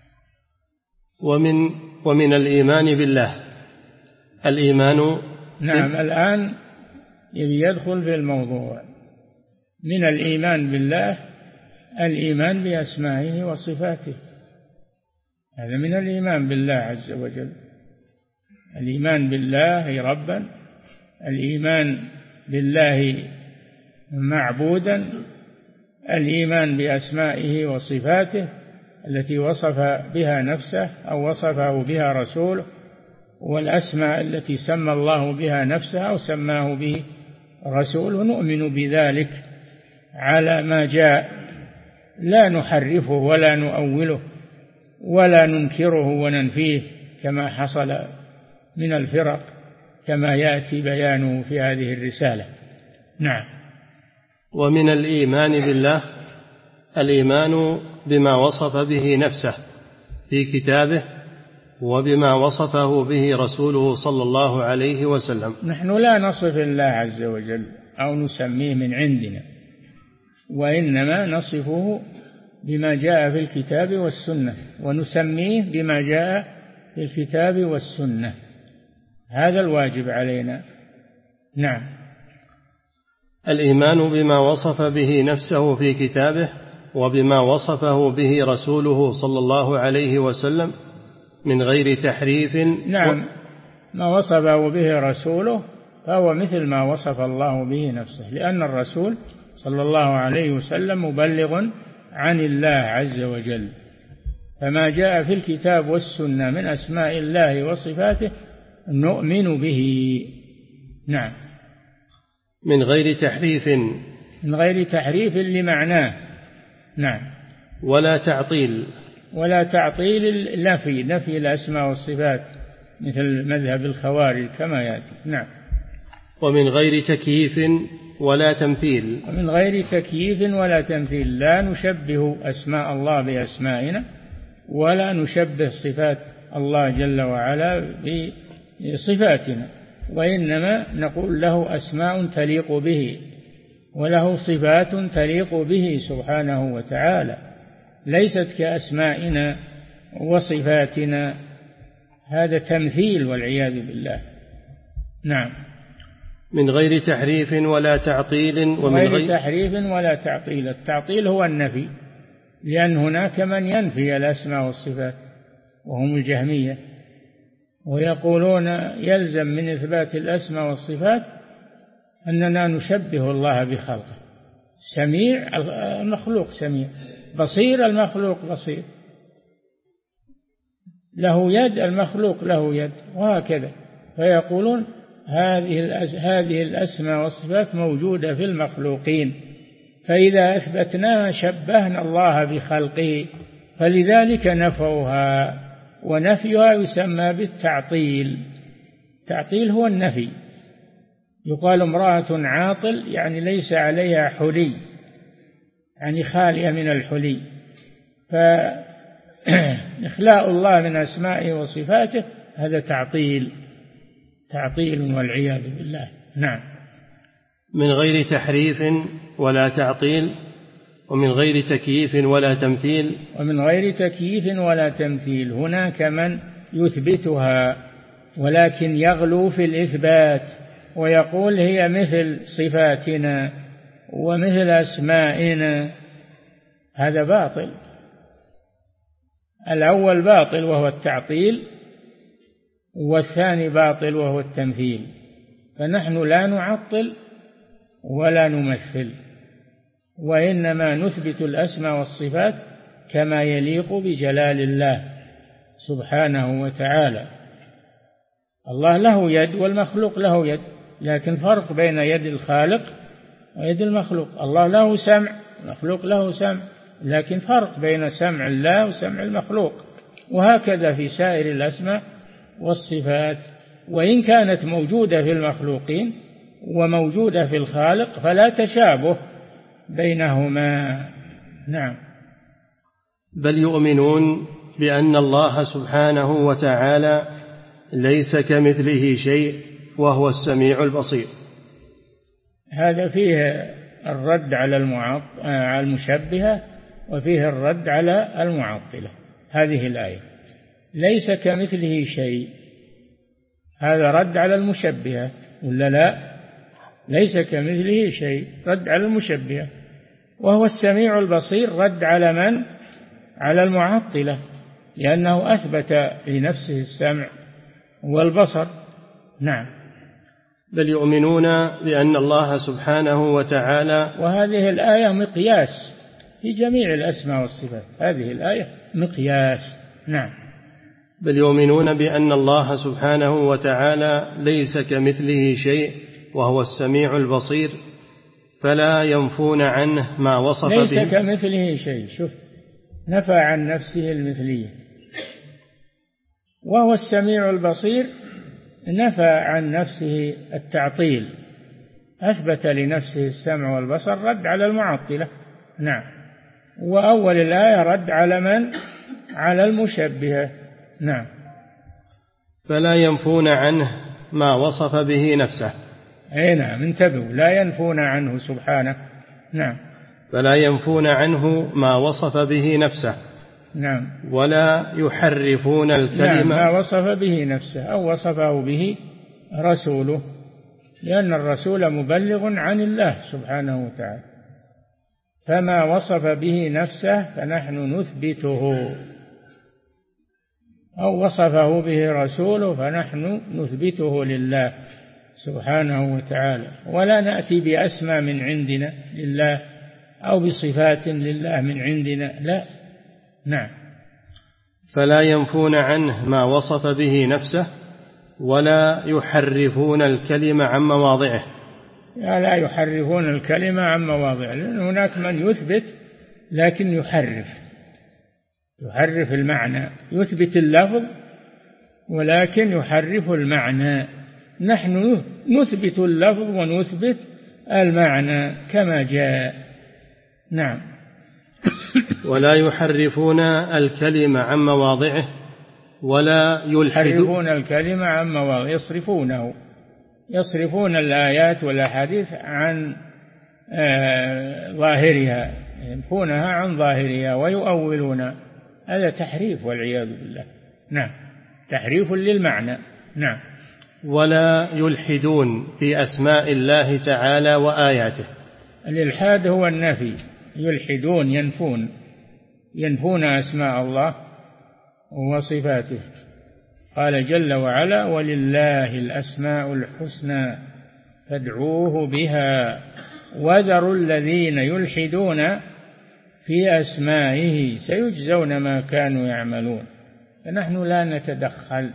ومن ومن الإيمان بالله الإيمان. نعم. الآن يدخل في الموضوع. من الإيمان بالله الإيمان بأسمائه وصفاته، هذا من الإيمان بالله عز وجل. الإيمان بالله ربا، الإيمان بالله معبودا، الإيمان بأسمائه وصفاته، التي وصف بها نفسه أو وصفه بها رسوله، والأسماء التي سمى الله بها نفسه أو سماه به رسوله، نؤمن بذلك على ما جاء، لا نحرفه ولا نؤوله ولا ننكره وننفيه كما حصل من الفرق، كما يأتي بيانه في هذه الرسالة. نعم. ومن الإيمان بالله الإيمان بما وصف به نفسه في كتابه وبما وصفه به رسوله صلى الله عليه وسلم. نحن لا نصف الله عز وجل أو نسميه من عندنا، وإنما نصفه بما جاء في الكتاب والسنة، ونسميه بما جاء في الكتاب والسنة، هذا الواجب علينا. نعم. الإيمان بما وصف به نفسه في كتابه وبما وصفه به رسوله صلى الله عليه وسلم من غير تحريف. نعم، ما وصفه به رسوله فهو مثل ما وصف الله به نفسه، لأن الرسول صلى الله عليه وسلم مبلغ عن الله عز وجل، فما جاء في الكتاب والسنة من أسماء الله وصفاته نؤمن به. نعم. من غير تحريف. من غير تحريف لمعناه. نعم. ولا تعطيل. ولا تعطيل النفي، نفي الأسماء والصفات مثل مذهب الخوارج كما يأتي. نعم. ومن غير تكييف ولا تمثيل. ومن غير تكييف ولا تمثيل، لا نشبه أسماء الله بأسمائنا ولا نشبه صفات الله جل وعلا بصفاتنا، وإنما نقول له أسماء تليق به وله صفات تليق به سبحانه وتعالى، ليست كأسمائنا وصفاتنا، هذا تمثيل والعياذ بالله. نعم. من غير تحريف ولا تعطيل. ومن غير تحريف ولا تعطيل. التعطيل هو النفي، لأن هناك من ينفي الأسماء والصفات وهم الجهمية، ويقولون يلزم من إثبات الأسماء والصفات أننا نشبه الله بخلقه، سميع المخلوق سميع، بصير المخلوق بصير، له يد المخلوق له يد، وهكذا. فيقولون هذه هذه الأسماء والصفات موجودة في المخلوقين، فإذا أثبتناها شبهنا الله بخلقه، فلذلك نفوها، ونفيها يسمى بالتعطيل. التعطيل هو النفي. يقال امرأة عاطل يعني ليس عليها حلي، يعني خالية من الحلي، فإخلاء الله من أسمائه وصفاته هذا تعطيل، تعطيل والعياذ بالله. نعم. من غير تحريف ولا تعطيل. ومن غير تكييف ولا تمثيل. ومن غير تكييف ولا تمثيل. هناك من يثبتها ولكن يغلو في الإثبات ويقول هي مثل صفاتنا ومثل أسمائنا، هذا باطل. الأول باطل وهو التعطيل، والثاني باطل وهو التمثيل. فنحن لا نعطل ولا نمثل، وإنما نثبت الأسماء والصفات كما يليق بجلال الله سبحانه وتعالى. الله له يد والمخلوق له يد، لكن فرق بين يد الخالق ويد المخلوق. الله له سمع، المخلوق له سمع، لكن فرق بين سمع الله وسمع المخلوق، وهكذا في سائر الأسماء والصفات. وإن كانت موجودة في المخلوقين وموجودة في الخالق فلا تشابه بينهما. نعم. بل يؤمنون بأن الله سبحانه وتعالى ليس كمثله شيء وهو السميع البصير. هذا فيه الرد على المشبهة وفيه الرد على المعطلة. هذه الآية ليس كمثله شيء، هذا رد على المشبهة ولا لا؟ ليس كمثله شيء، رد على المشبهة. وهو السميع البصير رد على من؟ على المعطلة، لأنه أثبت لنفسه السمع والبصر. نعم. بل يؤمنون بأن الله سبحانه وتعالى. وهذه الآية مقياس في جميع الأسماء والصفات، هذه الآية مقياس. نعم. بل يؤمنون بأن الله سبحانه وتعالى ليس كمثله شيء وهو السميع البصير، فلا ينفون عنه ما وصف ليس به. ليس كمثله شيء، شوف، نفى عن نفسه المثلية. وهو السميع البصير نفى عن نفسه التعطيل، أثبت لنفسه السمع والبصر، رد على المعطلة. نعم. وأول الآية رد على من؟ على المشبهة. نعم. فلا ينفون عنه ما وصف به نفسه. أي نعم، انتبهوا، لا ينفون عنه سبحانه. نعم. فلا ينفون عنه ما وصف به نفسه. نعم. ولا يحرفون الكلمة. نعم، ما وصف به نفسه أو وصفه به رسوله، لأن الرسول مبلغ عن الله سبحانه وتعالى، فما وصف به نفسه فنحن نثبته، أو وصفه به رسوله فنحن نثبته لله سبحانه وتعالى، ولا نأتي بأسماء من عندنا لله أو بصفات لله من عندنا، لا. نعم. فلا ينفون عنه ما وصف به نفسه ولا يحرفون الكلمة عن مواضعه. لا يحرفون الكلمة عن مواضعه، لأن هناك من يثبت لكن يحرف يحرف المعنى، يثبت اللفظ ولكن يحرف المعنى. نحن نثبت اللفظ ونثبت المعنى كما جاء. نعم. ولا يحرفون الكلمة عن مواضعه ولا يحرفون الكلمة عن مواضعه، يصرفونه يصرفون الآيات والأحاديث عن آه ظاهرها، ينفونها عن ظاهرها ويؤولون، هذا تحريف والعياذ بالله. نعم، تحريف للمعنى. نعم. ولا يلحدون في أسماء الله تعالى وآياته. الإلحاد هو النفي، يلحدون ينفون ينفون أسماء الله وصفاته. قال جل وعلا: ولله الأسماء الحسنى فادعوه بها وذروا الذين يلحدون في أسمائه سيجزون ما كانوا يعملون. فنحن لا نتدخل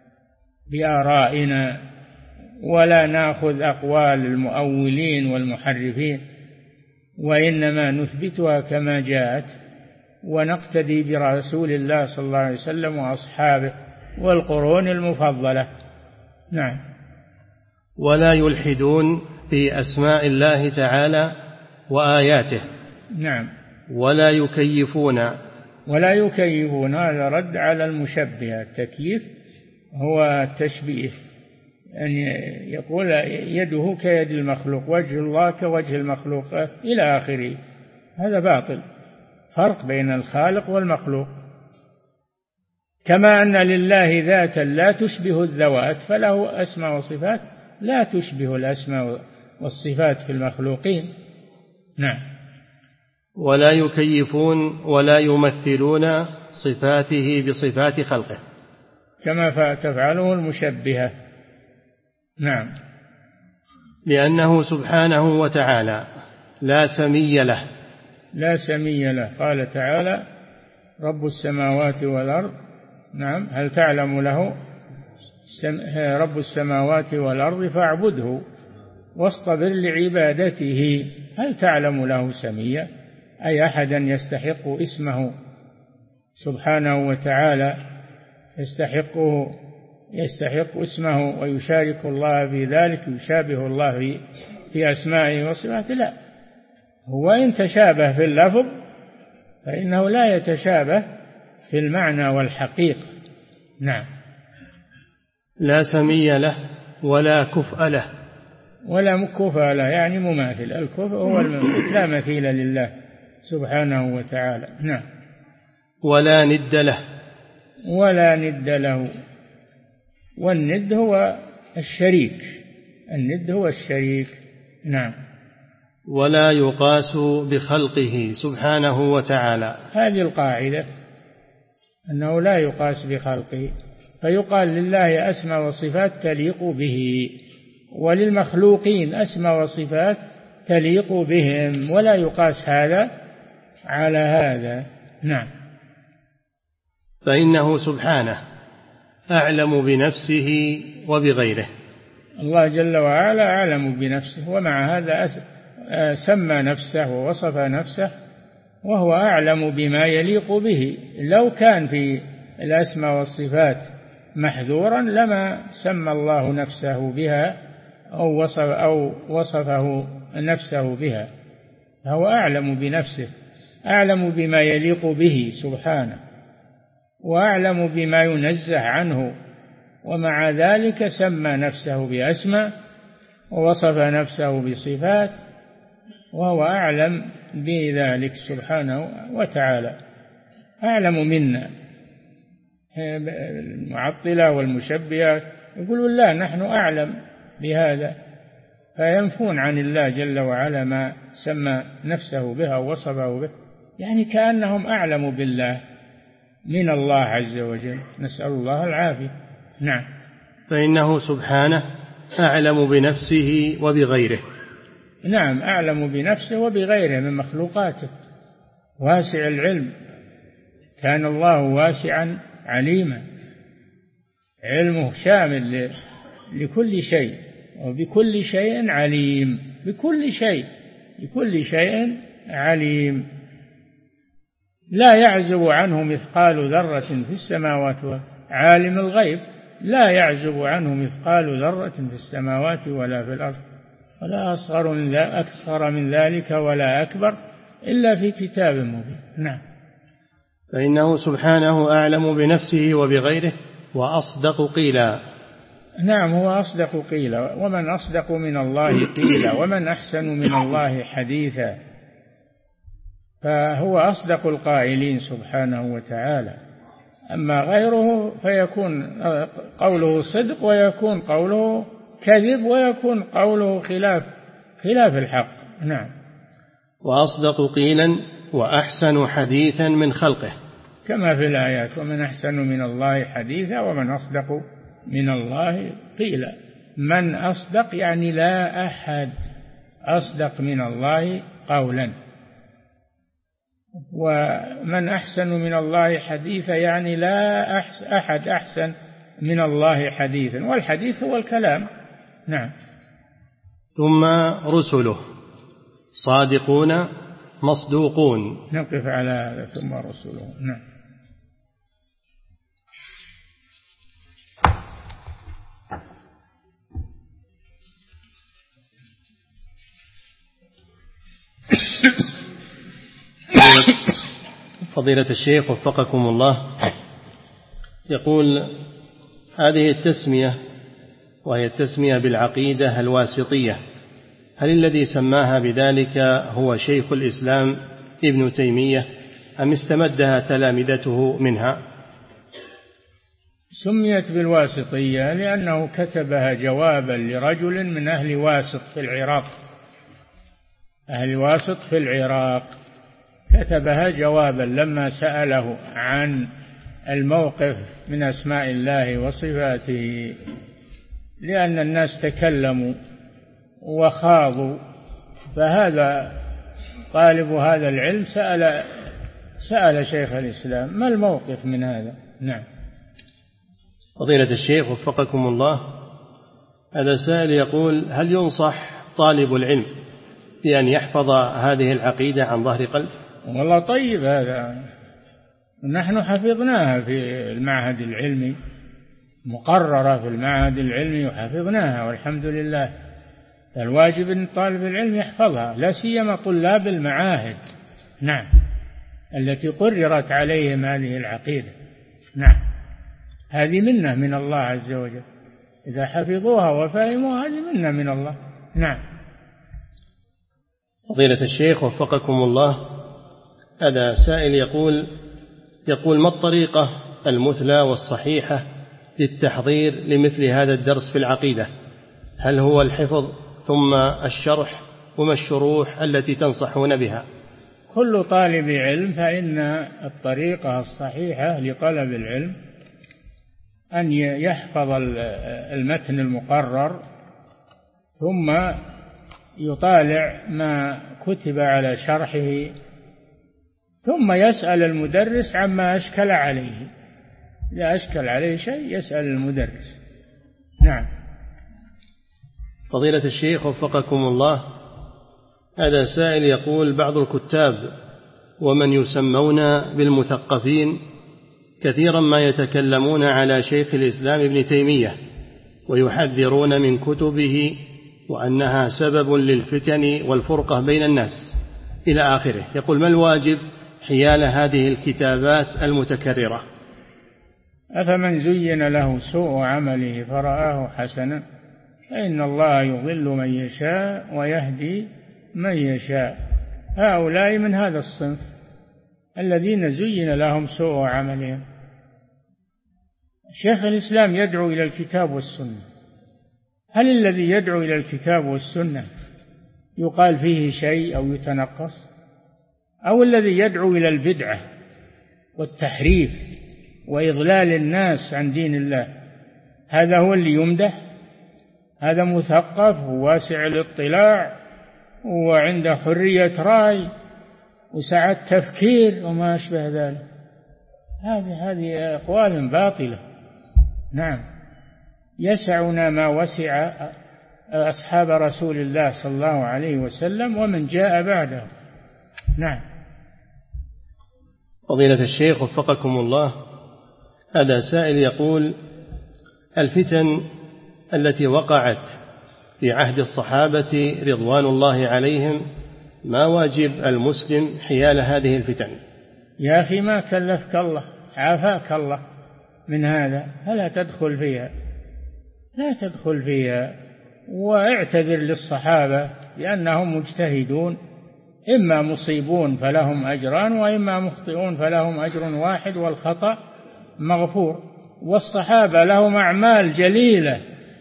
بآرائنا ولا نأخذ أقوال المؤولين والمحرفين، وإنما نثبتها كما جاءت ونقتدي برسول الله صلى الله عليه وسلم وأصحابه والقرون المفضلة. نعم. ولا يلحدون في أسماء الله تعالى وآياته. نعم. ولا يكيفون ولا يكيفون هذا رد على المشبهة. التكييف هو التشبيه، يعني يقول يده كيد المخلوق، وجه الله كوجه المخلوق إلى آخره، هذا باطل. فرق بين الخالق والمخلوق. كما أن لله ذاتا لا تشبه الذوات، فله أسماء وصفات لا تشبه الأسماء والصفات في المخلوقين. نعم. ولا يكيفون ولا يمثلون صفاته بصفات خلقه كما تفعله المشبهة. نعم. لأنه سبحانه وتعالى لا سمي له. لا سمي له. قال تعالى: رب السماوات والأرض. نعم. هل تعلم له رب السماوات والأرض فاعبده واصطبر لعبادته. هل تعلم له سميا؟ أي أحدا يستحق اسمه سبحانه وتعالى، يستحقه يستحق اسمه ويشارك الله في ذلك، يشابه الله في, في أسمائه وصفاته؟ لا. هو إن تشابه في اللفظ فإنه لا يتشابه في المعنى والحقيقة. نعم. لا سمي له ولا كفء له. ولا كفء له يعني مماثل. الكفء هو المماثل، لا مثيل لله سبحانه وتعالى. نعم. ولا ند له. ولا ند له. والند هو الشريك. الند هو الشريك. نعم. ولا يقاس بخلقه سبحانه وتعالى. هذه القاعدة، أنه لا يقاس بخلقه، فيقال لله أسماء وصفات تليق به، وللمخلوقين أسماء وصفات تليق بهم، ولا يقاس هذا على هذا. نعم. فإنه سبحانه أعلم بنفسه وبغيره. الله جل وعلا أعلم بنفسه، ومع هذا سمى نفسه ووصف نفسه وهو أعلم بما يليق به. لو كان في الأسماء والصفات محذورا لما سمى الله نفسه بها أو وصف أو وصفه نفسه بها، فهو أعلم بنفسه، أعلم بما يليق به سبحانه، وأعلم بما ينزه عنه، ومع ذلك سمى نفسه بأسماء ووصف نفسه بصفات، وهو أعلم بذلك سبحانه وتعالى، أعلم منا. المعطلة والمشبهة يقولون لا نحن أعلم بهذا، فينفون عن الله جل وعلا ما سمى نفسه بها ووصفه به، يعني كأنهم أعلم بالله من الله عز وجل، نسأل الله العافية. نعم. فإنه سبحانه أعلم بنفسه وبغيره. نعم، أعلم بنفسه وبغيره من مخلوقاته، واسع العلم، كان الله واسعا عليما، علمه شامل لكل شيء، وبكل شيء عليم، بكل شيء بكل شيء عليم، لا يعزب عنه مثقال ذرة في السماوات، عالم الغيب لا يعزب عنه مثقال ذرة في السماوات ولا في الأرض، ولا أصغر من ذلك أكثر من ذلك ولا أكبر إلا في كتاب مبين. نعم. فإنه سبحانه أعلم بنفسه وبغيره وأصدق قيلا. نعم، هو أصدق قيلا، ومن أصدق من الله قيلا، ومن أحسن من الله حديثا، فهو أصدق القائلين سبحانه وتعالى. أما غيره فيكون قوله صدق ويكون قوله كذب ويكون قوله خلاف خلاف الحق. نعم. وأصدق قيلا وأحسن حديثا من خلقه، كما في الآيات: ومن أحسن من الله حديثا ومن أصدق من الله قيلا. من أصدق يعني لا أحد أصدق من الله قولا، ومن أحسن من الله حديثا يعني لا أحد أحسن من الله حديثا، والحديث هو الكلام. نعم. ثم رسله صادقون مصدوقون. نقف على هذا، ثم رسله. نعم. فضيلة الشيخ وفقكم الله، يقول: هذه التسمية وهي التسمية بالعقيدة الواسطية، هل الذي سماها بذلك هو شيخ الإسلام ابن تيمية أم استمدها تلامذته منها؟ سميت بالواسطية لأنه كتبها جوابا لرجل من أهل واسط في العراق، أهل واسط في العراق، كتبها جوابا لما سأله عن الموقف من أسماء الله وصفاته، لأن الناس تكلموا وخاضوا، فهذا طالب هذا العلم سأل سأل شيخ الإسلام ما الموقف من هذا. نعم. فضيلة الشيخ وفقكم الله، هذا سائل يقول: هل ينصح طالب العلم بأن يحفظ هذه العقيدة عن ظهر قلب؟ والله طيب، هذا نحن حفظناها في المعهد العلمي، مقررة في المعهد العلمي وحفظناها والحمد لله. الواجب أن طالب العلم يحفظها، لا سيما طلاب المعاهد. نعم. التي قررت عليهم هذه العقيدة. نعم. هذه منة من الله عز وجل، إذا حفظوها وفهموها هذه منة من الله. نعم. فضيلة الشيخ وفقكم الله، هذا سائل يقول يقول ما الطريقة المثلى والصحيحة للتحضير لمثل هذا الدرس في العقيدة؟ هل هو الحفظ ثم الشرح، وما الشروح التي تنصحون بها؟ كل طالب علم فإن الطريقة الصحيحة لطلب العلم أن يحفظ المتن المقرر، ثم يطالع ما كتب على شرحه، ثم يسأل المدرس عما أشكل عليه، إذا أشكل عليه شيء يسأل المدرس. نعم. فضيلة الشيخ وفقكم الله، هذا سائل يقول: بعض الكتاب ومن يسمون بالمثقفين كثيرا ما يتكلمون على شيخ الإسلام ابن تيمية ويحذرون من كتبه وأنها سبب للفتن والفرقة بين الناس إلى آخره. يقول: ما الواجب حيال هذه الكتابات المتكررة؟ أفمن زين له سوء عمله فرآه حسنا فإن الله يضل من يشاء ويهدي من يشاء. هؤلاء من هذا الصنف الذين زين لهم سوء عملهم. شيخ الإسلام يدعو إلى الكتاب والسنة. هل الذي يدعو إلى الكتاب والسنة يقال فيه شيء أو يتنقص؟ أو الذي يدعو إلى البدعة والتحريف وإضلال الناس عن دين الله هذا هو اللي يمدح؟ هذا مثقف وواسع الاطلاع وعنده حرية رأي وسعة تفكير وما أشبه ذلك. هذه هذه أقوال باطلة. نعم. يسعنا ما وسع أصحاب رسول الله صلى الله عليه وسلم ومن جاء بعده. نعم. فضيلة الشيخ وفقكم الله، هذا سائل يقول: الفتن التي وقعت في عهد الصحابة رضوان الله عليهم ما واجب المسلم حيال هذه الفتن؟ يا أخي ما كلفك الله، عافاك الله من هذا، فلا تدخل فيها، لا تدخل فيها، واعتذر للصحابة لأنهم مجتهدون، إما مصيبون فلهم أجران وإما مخطئون فلهم أجر واحد والخطأ مغفور. والصحابة لهم أعمال جليلة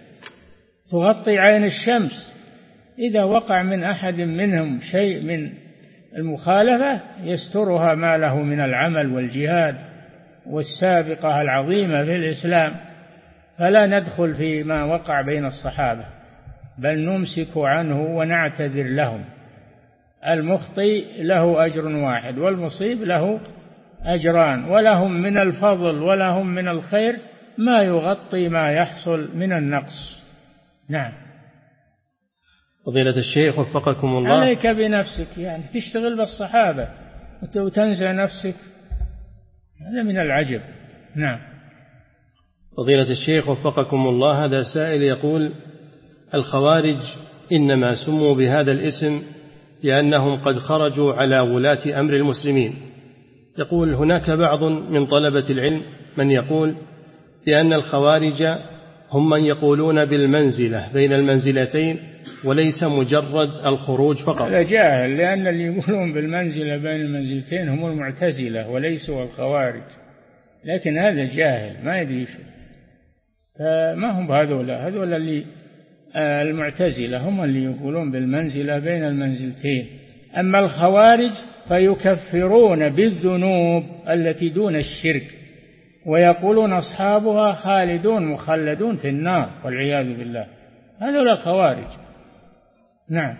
تغطي عين الشمس، إذا وقع من أحد منهم شيء من المخالفة يسترها ما له من العمل والجهاد والسابقة العظيمة في الإسلام. فلا ندخل فيما وقع بين الصحابة، بل نمسك عنه ونعتذر لهم. المخطئ له أجر واحد والمصيب له أجران، ولهم من الفضل ولهم من الخير ما يغطي ما يحصل من النقص. نعم. فضيلة الشيخ وفقكم الله، عليك بنفسك، يعني تشتغل بالصحابة وتنسى نفسك، هذا من العجب. نعم. فضيلة الشيخ وفقكم الله، هذا سائل يقول: الخوارج إنما سموا بهذا الاسم لأنهم قد خرجوا على ولاة أمر المسلمين. يقول: هناك بعض من طلبة العلم من يقول بأن الخوارج هم من يقولون بالمنزلة بين المنزلتين وليس مجرد الخروج فقط. هذا جاهل، لأن اللي يقولون بالمنزلة بين المنزلتين هم المعتزلة وليسوا الخوارج، لكن هذا جاهل ما يدري شيء، فما هم هذولا. هذولا اللي المعتزلة هم اللي يقولون بالمنزلة بين المنزلتين. أما الخوارج فيكفرون بالذنوب التي دون الشرك ويقولون أصحابها خالدون مخلدون في النار والعياذ بالله. هذول الخوارج. نعم.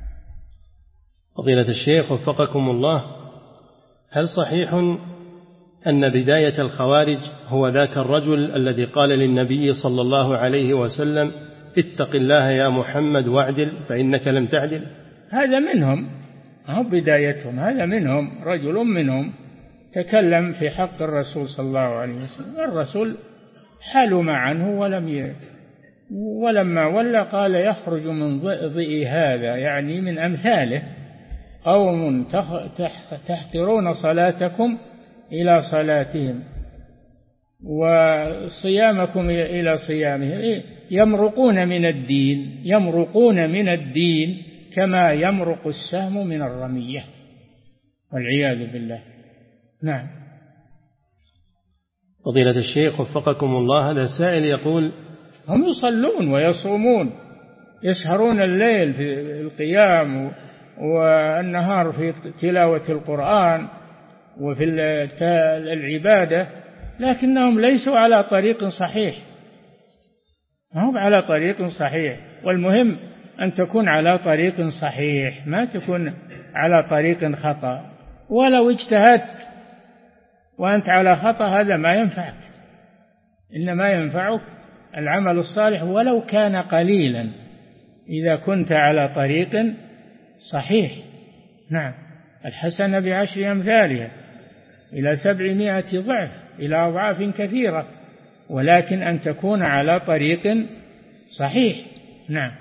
فضيلة الشيخ وفقكم الله، هل صحيح أن بداية الخوارج هو ذاك الرجل الذي قال للنبي صلى الله عليه وسلم: اتق الله يا محمد واعدل فإنك لم تعدل؟ هذا منهم، هو بدايتهم، هذا منهم، رجل منهم تكلم في حق الرسول صلى الله عليه وسلم، الرسول حلم عنه ولم ي... ولما ولى قال: يخرج من ضئ هذا، يعني من أمثاله، قوم تحقرون صلاتكم إلى صلاتهم وصيامكم إلى صيامهم، يمرقون من الدين، يمرقون من الدين كما يمرق السهم من الرمية والعياذ بالله. نعم. فضيلة الشيخ وفقكم الله، هذا سائل يقول: هم يصلون ويصومون، يسهرون الليل في القيام والنهار في تلاوة القرآن وفي العبادة، لكنهم ليسوا على طريق صحيح، هم على طريق صحيح. والمهم أن تكون على طريق صحيح، ما تكون على طريق خطأ. ولو اجتهدت وأنت على خطأ هذا ما ينفعك، إنما ينفعك العمل الصالح ولو كان قليلا إذا كنت على طريق صحيح. نعم، الحسنة بعشر أمثالها إلى سبعمائة ضعف، إلى أضعاف كثيرة، ولكن أن تكون على طريق صحيح. نعم.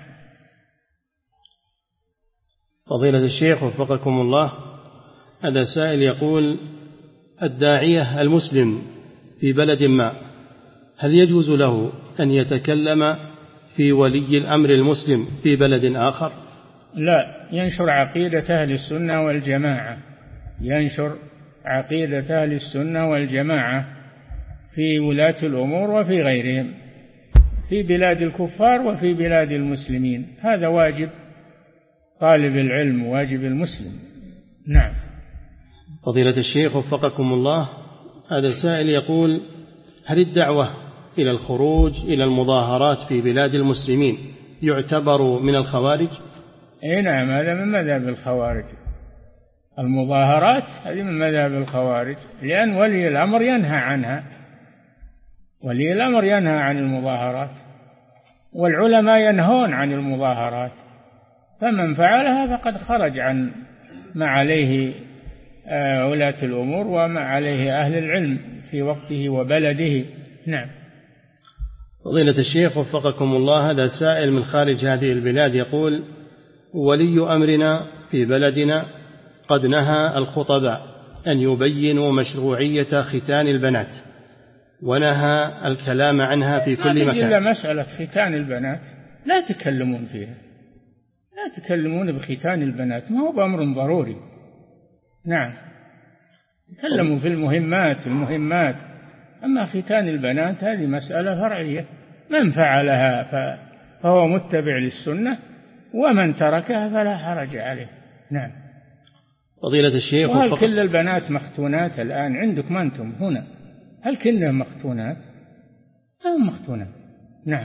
فضيلة الشيخ وفقكم الله، هذا سائل يقول: الداعية المسلم في بلد ما، هل يجوز له أن يتكلم في ولي الأمر المسلم في بلد آخر؟ لا، ينشر عقيدة أهل السنة والجماعة، ينشر عقيدة أهل السنة والجماعة في ولاة الأمور وفي غيرهم، في بلاد الكفار وفي بلاد المسلمين. هذا واجب طالب العلم، واجب المسلم. نعم. فضيلة الشيخ وفقكم الله، هذا سائل يقول: هل الدعوة إلى الخروج إلى المظاهرات في بلاد المسلمين يعتبر من الخوارج؟ اي نعم، هذا من مذهب الخوارج. المظاهرات هذه من مذهب الخوارج، لأن ولي الأمر ينهى عنها، ولي الأمر ينهى عن المظاهرات، والعلماء ينهون عن المظاهرات، فمن فعلها فقد خرج عن ما عليه ولاة الأمور وما عليه أهل العلم في وقته وبلده. نعم. فضيلة الشيخ وفقكم الله، هذا سائل من خارج هذه البلاد يقول: ولي أمرنا في بلدنا قد نهى الخطباء أن يبينوا مشروعية ختان البنات، ونهى الكلام عنها في كل مكان. إلا مسألة ختان البنات لا تكلمون فيها، لا تكلمون بختان البنات، ما هو بأمر ضروري. نعم، تكلموا في المهمات المهمات أما ختان البنات هذه مسألة فرعية، من فعلها فهو متبع للسنة، ومن تركها فلا حرج عليه. نعم. فضيلة الشيخ، وهل كل البنات مختونات الآن عندكم أنتم هنا؟ هل كلهم مختونات؟ هم مختونات. نعم.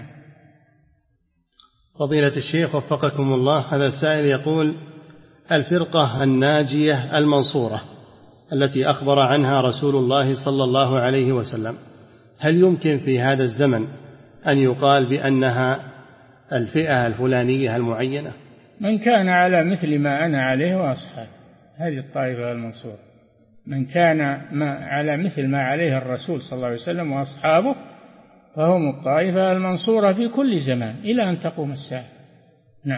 فضيلة الشيخ وفقكم الله، هذا السائل يقول: الفرقة الناجية المنصورة التي أخبر عنها رسول الله صلى الله عليه وسلم، هل يمكن في هذا الزمن أن يقال بأنها الفئة الفلانية المعينة؟ من كان على مثل ما أنا عليه وأصحابي، هذه الطائفة المنصورة، من كان ما على مثل ما عليه الرسول صلى الله عليه وسلم وأصحابه فهم الطائفة المنصورة في كل زمان إلى أن تقوم الساعة. نعم.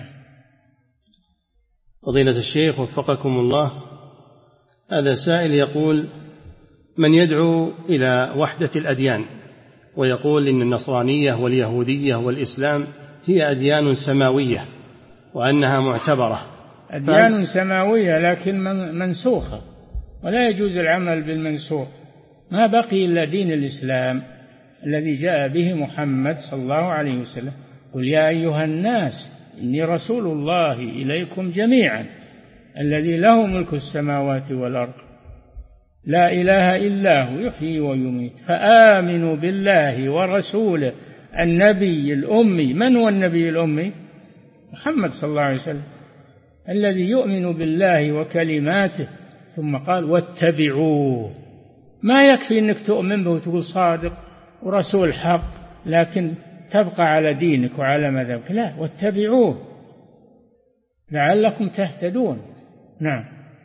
فضيلة الشيخ وفقكم الله، هذا سائل يقول: من يدعو إلى وحدة الأديان ويقول إن النصرانية واليهودية والإسلام هي أديان سماوية وأنها معتبرة. أديان سماوية لكن منسوخة، ولا يجوز العمل بالمنسوخ. ما بقي إلا دين الإسلام الذي جاء به محمد صلى الله عليه وسلم: قل يا أيها الناس إني رسول الله إليكم جميعا الذي له ملك السماوات والأرض لا إله إلا هو يحيي ويميت فآمنوا بالله ورسوله النبي الأمي. من هو النبي الأمي؟ محمد صلى الله عليه وسلم، الذي يؤمن بالله وكلماته. ثم قال: واتبعوه. ما يكفي أنك تؤمن به وتقول صادق ورسول حق لكن تبقى على دينك وعلى مذهبك، لا، واتبعوه لعلكم تهتدون. نعم.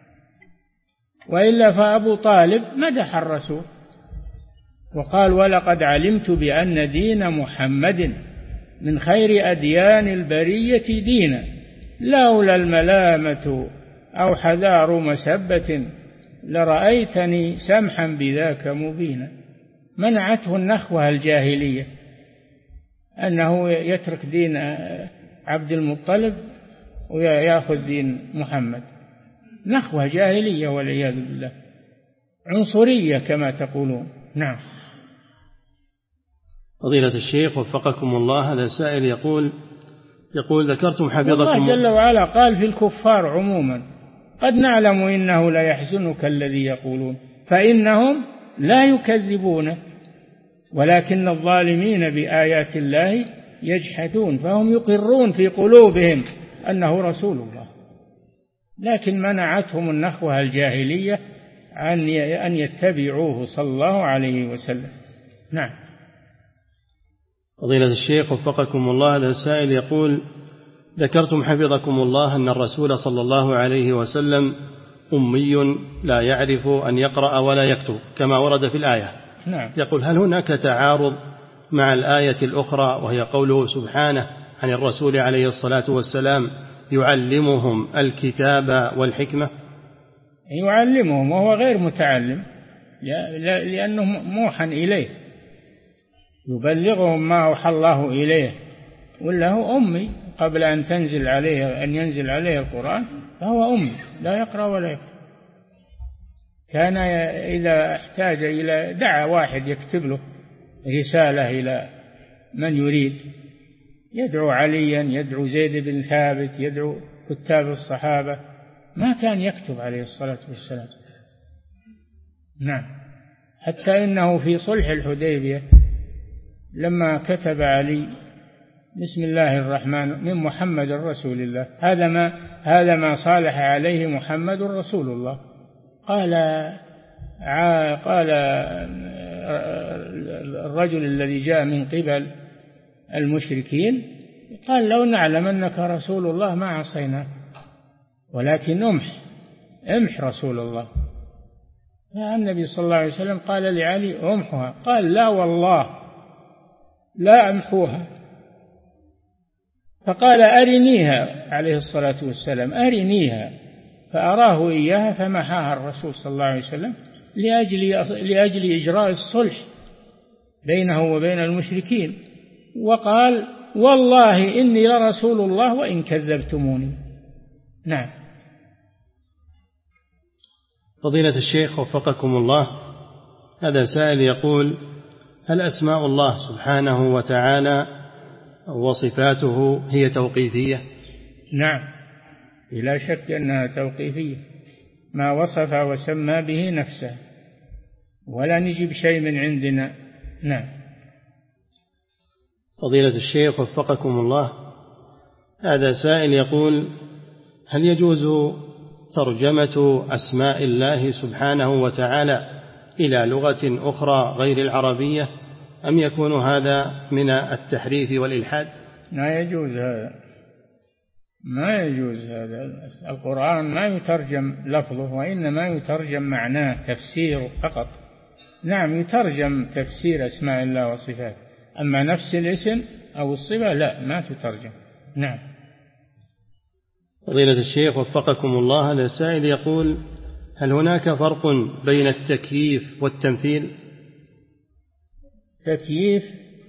وإلا فأبو طالب مدح الرسول وقال: ولقد علمت بأن دين محمد من خير أديان البرية دينا لولا الملامة أو حذار مسبة لرأيتني سمحا بذاك مبينا. منعته النخوة الجاهلية أنه يترك دين عبد المطلب ويأخذ دين محمد، نخوة جاهلية والعياذ بالله، عنصرية كما تقولون. نعم. فضيلة الشيخ وفقكم الله، هذا سائل يقول يقول ذكرتم حفظكم الله جل وعلا قال في الكفار عموما: قد نعلم إنه لا يحزنك الذي يقولون فإنهم لا يكذبونك ولكن الظالمين بآيات الله يجحدون. فهم يقرون في قلوبهم أنه رسول الله، لكن منعتهم النخوة الجاهلية أن يتبعوه صلى الله عليه وسلم. نعم. فضيلة الشيخ وفقكم الله، هذا السائل يقول: ذكرتم حفظكم الله أن الرسول صلى الله عليه وسلم أمي لا يعرف أن يقرأ ولا يكتب كما ورد في الآية. نعم. يقول: هل هناك تعارض مع الآية الأخرى وهي قوله سبحانه عن الرسول عليه الصلاة والسلام يعلمهم الكتاب والحكمة؟ يعلمهم وهو غير متعلم، لأنه موحى إليه، يبلغهم ما أوحى الله إليه، ولا هو أمي قبل أن تنزل عليه أن ينزل عليه القرآن، فهو أمي لا يقرأ ولا يكتب. كان إذا احتاج إلى دعا واحد يكتب له رسالة إلى من يريد، يدعو عليا، يدعو زيد بن ثابت، يدعو كتاب الصحابة، ما كان يكتب عليه الصلاة والسلام. نعم. حتى إنه في صلح الحديبية لما كتب علي بسم الله الرحمن من محمد رسول الله، هذا ما هذا ما صالح عليه محمد رسول الله، قال قال الرجل الذي جاء من قبل المشركين قال: لو نعلم أنك رسول الله ما عصيناك، ولكن امح امح رسول الله. فالنبي صلى الله عليه وسلم قال لعلي: امحها. قال: لا والله لا أمحوها. فقال: أرنيها عليه الصلاة والسلام، أرنيها. فأراه إياها فمحاها الرسول صلى الله عليه وسلم لأجل, لأجل إجراء الصلح بينه وبين المشركين، وقال: والله إني لرسول الله وإن كذبتموني. نعم. فضيلة الشيخ وفقكم الله، هذا سائل يقول: هل أسماء الله سبحانه وتعالى وصفاته هي توقيفية؟ نعم، بلا شك أنها توقيفية، ما وصف وسمى به نفسه، ولا نجيب شيء من عندنا. نعم. فضيلة الشيخ وفقكم الله، هذا سائل يقول: هل يجوز ترجمة أسماء الله سبحانه وتعالى إلى لغة أخرى غير العربية، أم يكون هذا من التحريف والإلحاد؟ لا يجوز هذا، ما يجوز هذا. القرآن ما يترجم لفظه، وإنما يترجم معناه، تفسيره فقط. نعم، يترجم تفسير أسماء الله وصفاته، أما نفس الاسم أو الصفة لا، ما تترجم. نعم. فضيلة الشيخ وفقكم الله، هذا السائل يقول: هل هناك فرق بين التكييف والتمثيل؟ تكييف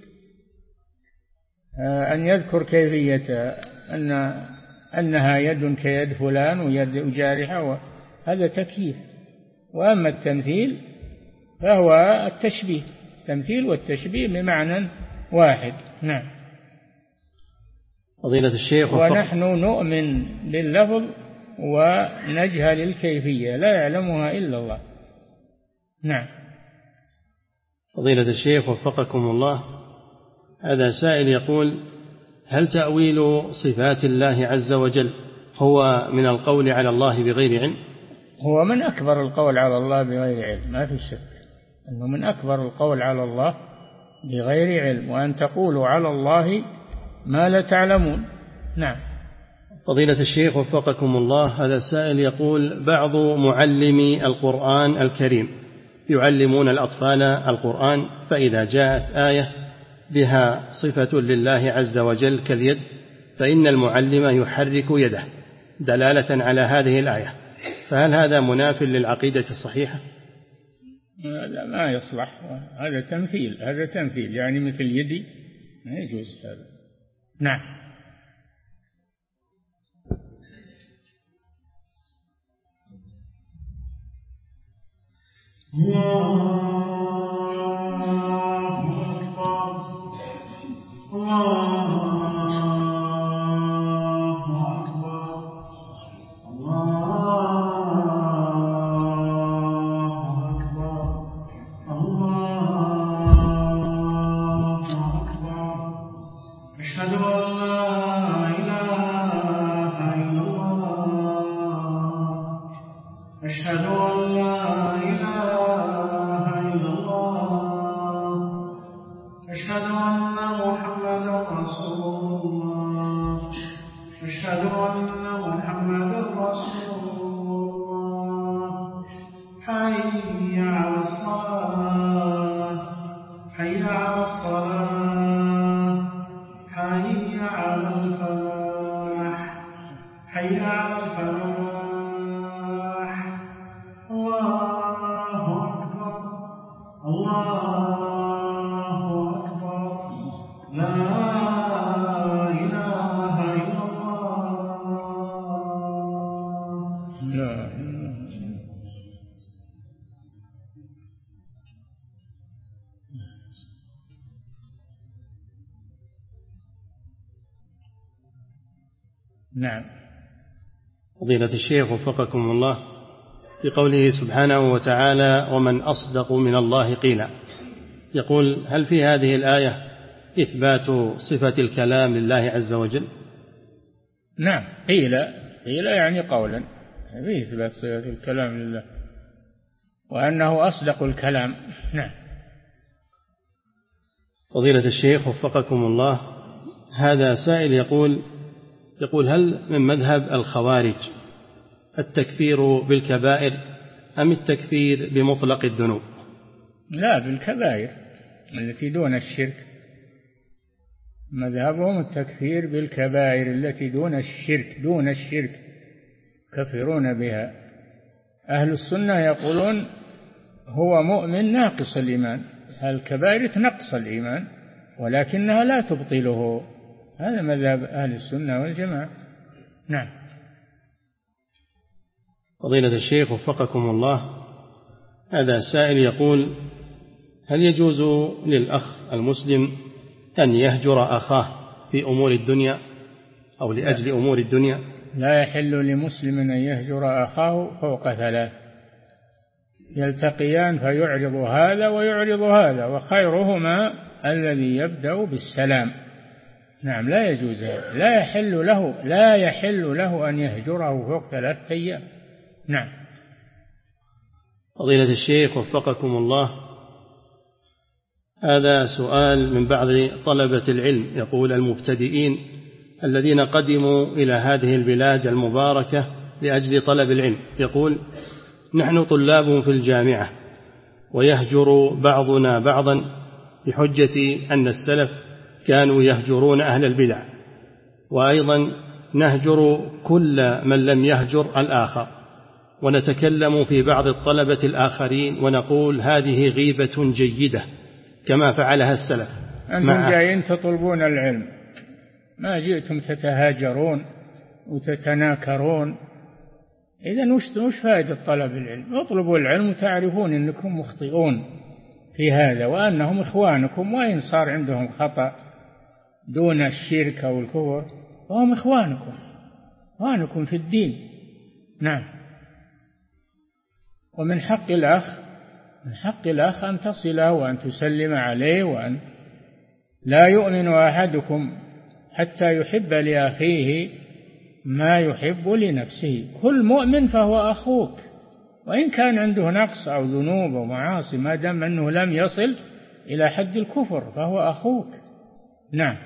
أن يذكر كيفية أن أنها يد كيد فلان ويد جارحة، هذا تكييف. وأما التمثيل فهو التشبيه، التمثيل والتشبيه بمعنى واحد. نعم. فضيلة الشيخ ونحن نؤمن باللفظ ونجهل الكيفية، لا يعلمها إلا الله. نعم. فضيلة الشيخ وفقكم الله، هذا سائل يقول: هل تأويل صفات الله عز وجل هو من القول على الله بغير علم؟ هو من أكبر القول على الله بغير علم، ما في شك أنه من أكبر القول على الله بغير علم، وأن تقولوا على الله ما لا تعلمون. نعم. فضيلة الشيخ وفقكم الله، هذا السائل يقول: بعض معلمي القرآن الكريم يعلمون الأطفال القرآن، فإذا جاءت آية بها صفة لله عز وجل كاليد، فإن المعلم يحرك يده دلالة على هذه الآية، فهل هذا مناف للعقيدة الصحيحة؟ لا، ما يصلح، هذا تمثيل، هذا تمثيل يعني مثل يدي، ما يجوز هذا. نعم. أشهد أن محمدا رسول الله أشهد أن محمدا رسول الله حي على الصلاة حي على الصلاة حي على الفلاح حي على الفلاح الله أكبر الله أكبر لا إله إلا الله لا. نعم. فضيلة الشيخ وفقكم الله، في قوله سبحانه وتعالى ومن أصدق من الله قيلا، يقول هل في هذه الآية إثبات صفة الكلام لله عز وجل؟ نعم، قيل قيل يعني قولا، في إثبات صفة الكلام لله وأنه أصدق الكلام. نعم. فضيلة الشيخ وفقكم الله، هذا سائل يقول يقول هل من مذهب الخوارج التكفير بالكبائر أم التكفير بمطلق الذنوب؟ لا، بالكبائر التي دون الشرك. مذهبهم التكفير بالكبائر التي دون الشرك، دون الشرك كفرون بها. أهل السنة يقولون هو مؤمن ناقص الإيمان، الكبائر تنقص الإيمان ولكنها لا تبطله. هذا مذهب أهل السنة والجماعة. نعم. فضيلة الشيخ وفقكم الله، هذا سائل يقول هل يجوز للأخ المسلم أن يهجر أخاه في أمور الدنيا أو لأجل أمور الدنيا؟ لا يحل لمسلم أن يهجر أخاه فوق ثلاث، يلتقيان فيعرض هذا ويعرض هذا، وخيرهما الذي يبدأ بالسلام. نعم، لا يجوز هذا، لا يحل له لا يحل له أن يهجره فوق ثلاثة أيام. نعم. فضيلة الشيخ وفقكم الله، هذا سؤال من بعض طلبة العلم، يقول المبتدئين الذين قدموا إلى هذه البلاد المباركة لأجل طلب العلم، يقول نحن طلاب في الجامعة ويهجر بعضنا بعضا بحجة أن السلف كانوا يهجرون أهل البدع، وأيضا نهجر كل من لم يهجر الآخر، ونتكلم في بعض الطلبة الآخرين ونقول هذه غيبة جيدة كما فعلها السلف. أنتم جايين تطلبون العلم، ما جئتم تتهاجرون وتتناكرون. إذن وش فائدة طلب العلم؟ اطلبوا العلم وتعرفون أنكم مخطئون في هذا وأنهم إخوانكم، وإن صار عندهم خطأ دون الشرك أو الكفر فهم إخوانكم، إخوانكم في الدين. نعم. ومن حق الأخ من حق الأخ أن تصله وأن تسلم عليه، وأن لا يؤمن أحدكم حتى يحب لأخيه ما يحب لنفسه. كل مؤمن فهو أخوك، وإن كان عنده نقص أو ذنوب ومعاصي، ما دام أنه لم يصل إلى حد الكفر فهو أخوك. نعم.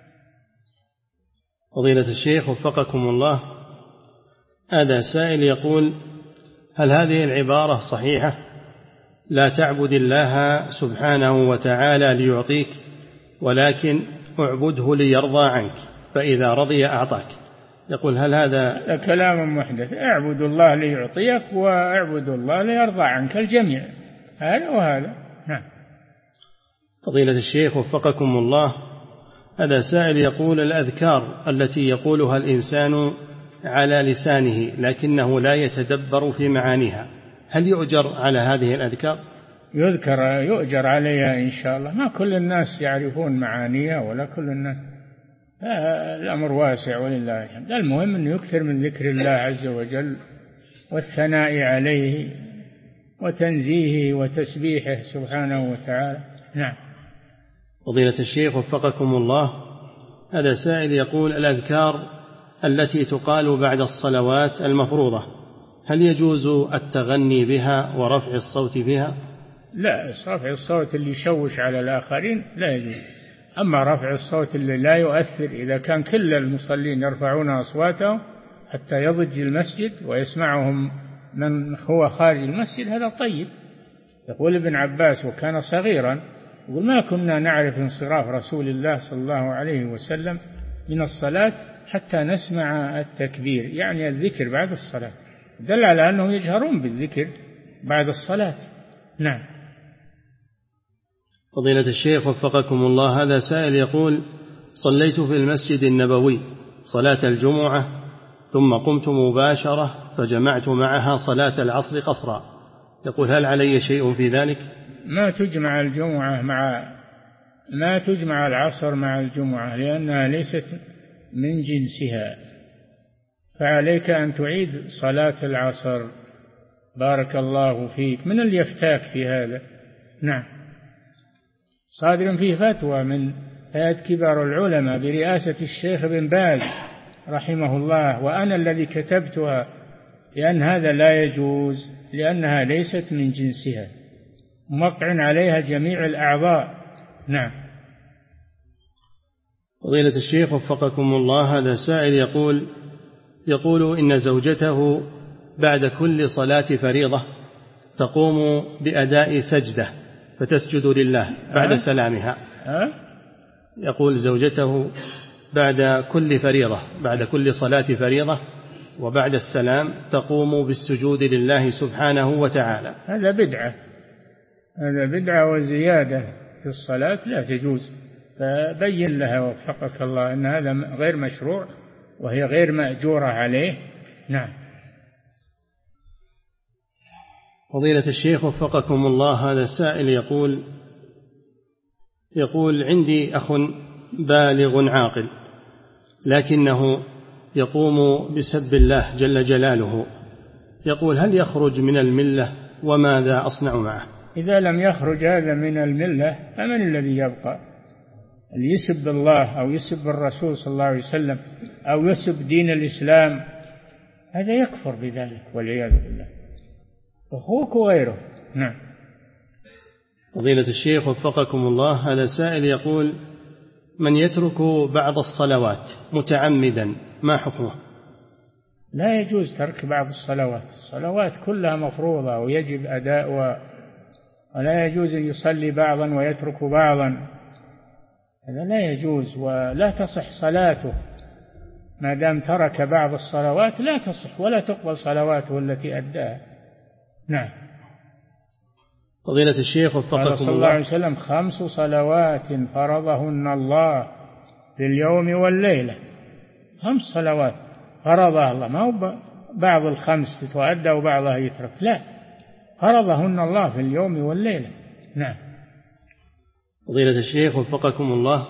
فضيلة الشيخ وفقكم الله، هذا سائل يقول هل هذه العبارة صحيحة؟ لا تعبد الله سبحانه وتعالى ليعطيك، ولكن اعبده ليرضى عنك، فإذا رضي أعطاك. يقول هل هذا كلام محدث؟ اعبد الله ليعطيك واعبد الله ليرضى عنك، الجميع هذا وهذا. نعم. فضيلة الشيخ وفقكم الله، هذا سائل يقول الأذكار التي يقولها الإنسان على لسانه لكنه لا يتدبر في معانيها، هل يؤجر على هذه الأذكار؟ يذكر يؤجر عليها إن شاء الله. ما كل الناس يعرفون معانيها ولا كل الناس، الأمر واسع ولله الحمد. المهم أن يكثر من ذكر الله عز وجل والثناء عليه وتنزيهه وتسبيحه سبحانه وتعالى. نعم. فضيلة الشيخ وفقكم الله، هذا سائل يقول الأذكار التي تقال بعد الصلوات المفروضة هل يجوز التغني بها ورفع الصوت بها؟ لا، رفع الصوت اللي يشوش على الآخرين لا يجوز. أما رفع الصوت اللي لا يؤثر، إذا كان كل المصلين يرفعون أصواتهم حتى يضج المسجد ويسمعهم من هو خارج المسجد، هذا طيب. يقول ابن عباس وكان صغيرا يقول ما كنا نعرف انصراف رسول الله صلى الله عليه وسلم من الصلاة حتى نسمع التكبير، يعني الذكر بعد الصلاة، دل على أنهم يجهرون بالذكر بعد الصلاة. نعم. فضيلة الشيخ وفقكم الله، هذا سائل يقول: صليت في المسجد النبوي صلاة الجمعة ثم قمت مباشرة فجمعت معها صلاة العصر قصرا، يقول هل علي شيء في ذلك؟ ما تجمع الجمعة مع ما تجمع العصر مع الجمعة لأنها ليست من جنسها، فعليك أن تعيد صلاة العصر. بارك الله فيك. من اللي يفتاك في هذا؟ نعم. صادر فيه فتوى من هيئة كبار العلماء برئاسة الشيخ بن باز رحمه الله، وأنا الذي كتبتها، لأن هذا لا يجوز، لأنها ليست من جنسها، موقع عليها جميع الأعضاء. نعم. فضيلة الشيخ وفقكم الله، هذا سائل يقول يقول إن زوجته بعد كل صلاة فريضة تقوم بأداء سجدة فتسجد لله بعد أه؟ سلامها. أه؟ يقول زوجته بعد كل فريضة بعد كل صلاة فريضة وبعد السلام تقوم بالسجود لله سبحانه وتعالى. هذا بدعة، هذا بدعة وزيادة في الصلاة لا تجوز، فبين لها وفقك الله أن هذا غير مشروع وهي غير مأجورة عليه. نعم. فضيلة الشيخ وفقكم الله، هذا السائل يقول يقول عندي أخ بالغ عاقل لكنه يقوم بسب الله جل جلاله، يقول هل يخرج من الملة وماذا أصنع معه؟ إذا لم يخرج هذا من الملة فمن الذي يبقى؟ اللي يسب الله أو يسب الرسول صلى الله عليه وسلم أو يسب دين الإسلام هذا يكفر بذلك والعياذ بالله، أخوك وغيره. نعم. فضيلة الشيخ وفقكم الله، هذا سائل يقول من يترك بعض الصلوات متعمدا ما حكمه؟ لا يجوز ترك بعض الصلوات، الصلوات كلها مفروضة ويجب أداؤها، ولا يجوز أن يصلي بعضا ويترك بعضا، هذا لا يجوز ولا تصح صلاته ما دام ترك بعض الصلوات، لا تصح ولا تقبل صلواته التي أداها. نعم. فضيلة الشيخ وفقكم الله، صلى الله عليه وسلم خمس صلوات فرضهن الله في اليوم والليلة، خمس صلوات فرضها الله، ما هو بعض الخمس تتؤدى وبعضها يترك، لا، فرضهن الله في اليوم والليلة. نعم. فضيلة الشيخ وفقكم الله،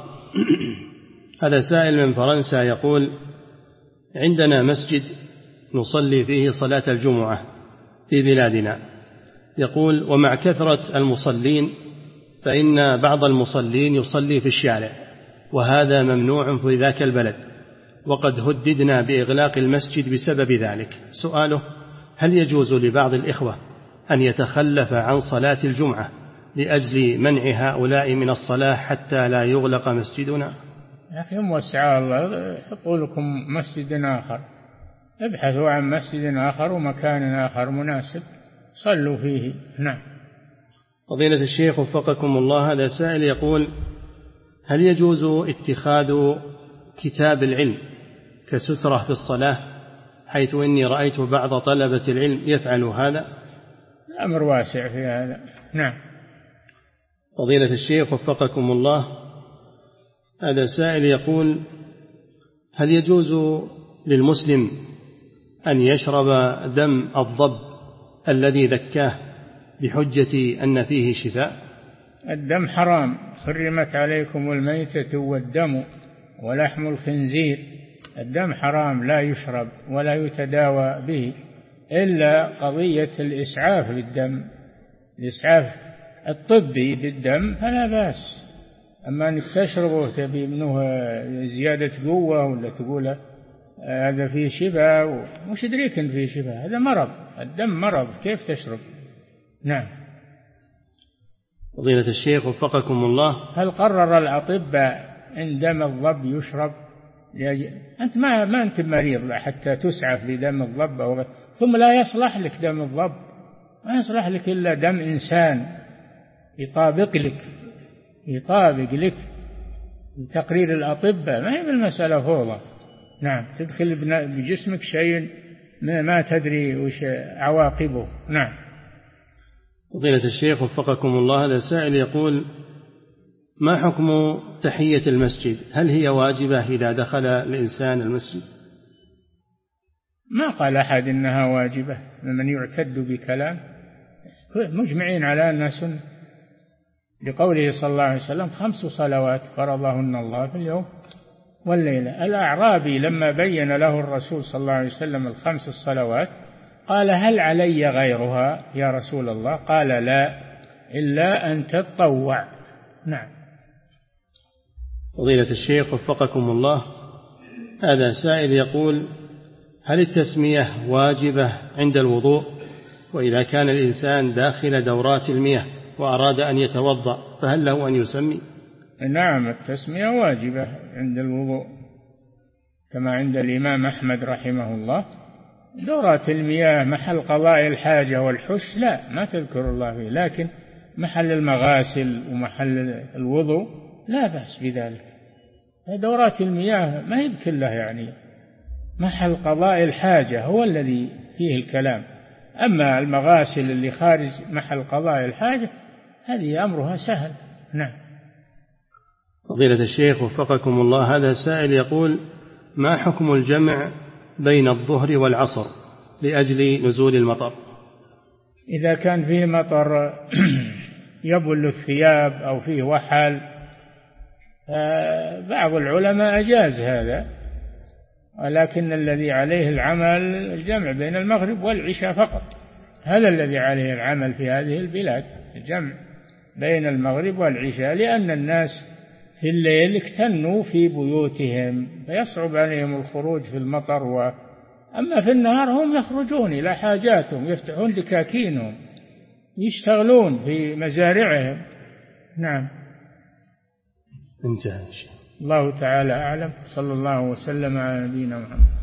هذا سائل من فرنسا يقول عندنا مسجد نصلي فيه صلاة الجمعة في بلادنا، يقول ومع كثرة المصلين فإن بعض المصلين يصلي في الشارع وهذا ممنوع في ذاك البلد، وقد هددنا بإغلاق المسجد بسبب ذلك. سؤاله هل يجوز لبعض الإخوة أن يتخلف عن صلاة الجمعة لأجل منع هؤلاء من الصلاة حتى لا يغلق مسجدنا؟ يا أخي موسع الله، حطوا لكم مسجد آخر، ابحثوا عن مسجد آخر ومكان آخر مناسب صلوا فيه. نعم. فضيلة الشيخ وفقكم الله، هذا سائل يقول هل يجوز اتخاذ كتاب العلم كسترة في الصلاة، حيث إني رأيت بعض طلبة العلم يفعل هذا؟ الأمر واسع في هذا. نعم. فضيلة الشيخ وفقكم الله، هذا سائل يقول هل يجوز للمسلم أن يشرب دم الضب الذي ذكاه بحجة أن فيه شفاء؟ الدم حرام، حرمت عليكم الميتة والدم ولحم الخنزير، الدم حرام لا يشرب ولا يتداوى به إلا قضية الإسعاف بالدم، الإسعاف الطبي بالدم فلا بأس، أما أنك تشربه تبي منه زيادة قوة ولا تقول هذا فيه شفاء ومش دريك إن فيه شفاء، هذا مرض، الدم مرض كيف تشرب؟ نعم. فضيلة الشيخ وفقكم الله، هل قرر الأطباء إن دم الضب يشرب؟ أنت ما ما أنت مريض حتى تسعف بدم الضب أو ثم لا يصلح لك دم الضب، ما يصلح لك إلا دم إنسان يطابق لك يطابق لك تقرير الأطباء، ما هي بالمسألة فوضى. نعم، تدخل بجسمك شيء ما تدري وش عواقبه. نعم. فضيلة الشيخ وفقكم الله، هذا سائل يقول: ما حكم تحية المسجد؟ هل هي واجبة إذا دخل الإنسان المسجد؟ ما قال أحد إنها واجبة، من يعتد بكلام مجمعين على أنها سنة، لقوله صلى الله عليه وسلم: خمس صلوات فرضهن الله في اليوم والليلة. الأعرابي لما بين له الرسول صلى الله عليه وسلم الخمس الصلوات قال: هل علي غيرها يا رسول الله؟ قال: لا، إلا أن تتطوع. نعم. فضيلة الشيخ وفقكم الله، هذا سائل يقول: هل التسمية واجبة عند الوضوء؟ وإذا كان الإنسان داخل دورات المياه وأراد أن يتوضأ فهل له أن يسمي؟ نعم، التسمية واجبة عند الوضوء كما عند الإمام أحمد رحمه الله. دورات المياه محل قضاء الحاجة والحش لا، ما تذكر الله فيه، لكن محل المغاسل ومحل الوضوء لا بأس بذلك. دورات المياه ما هي كلها يعني محل قضاء الحاجة هو الذي فيه الكلام، أما المغاسل اللي خارج محل قضاء الحاجة هذه أمرها سهل. نعم. فضيلة الشيخ وفقكم الله، هذا سائل يقول: ما حكم الجمع بين الظهر والعصر لأجل نزول المطر؟ إذا كان فيه مطر يبل الثياب أو فيه وحل، بعض العلماء أجاز هذا، ولكن الذي عليه العمل الجمع بين المغرب والعشاء فقط، هذا الذي عليه العمل في هذه البلاد، الجمع بين المغرب والعشاء، لأن الناس في الليل اكتنوا في بيوتهم فيصعب عليهم الخروج في المطر، و... أما في النهار هم يخرجون إلى حاجاتهم، يفتحون دكاكينهم، يشتغلون في مزارعهم. نعم. انتهى. الله تعالى أعلم، صلى الله وسلم على نبينا محمد.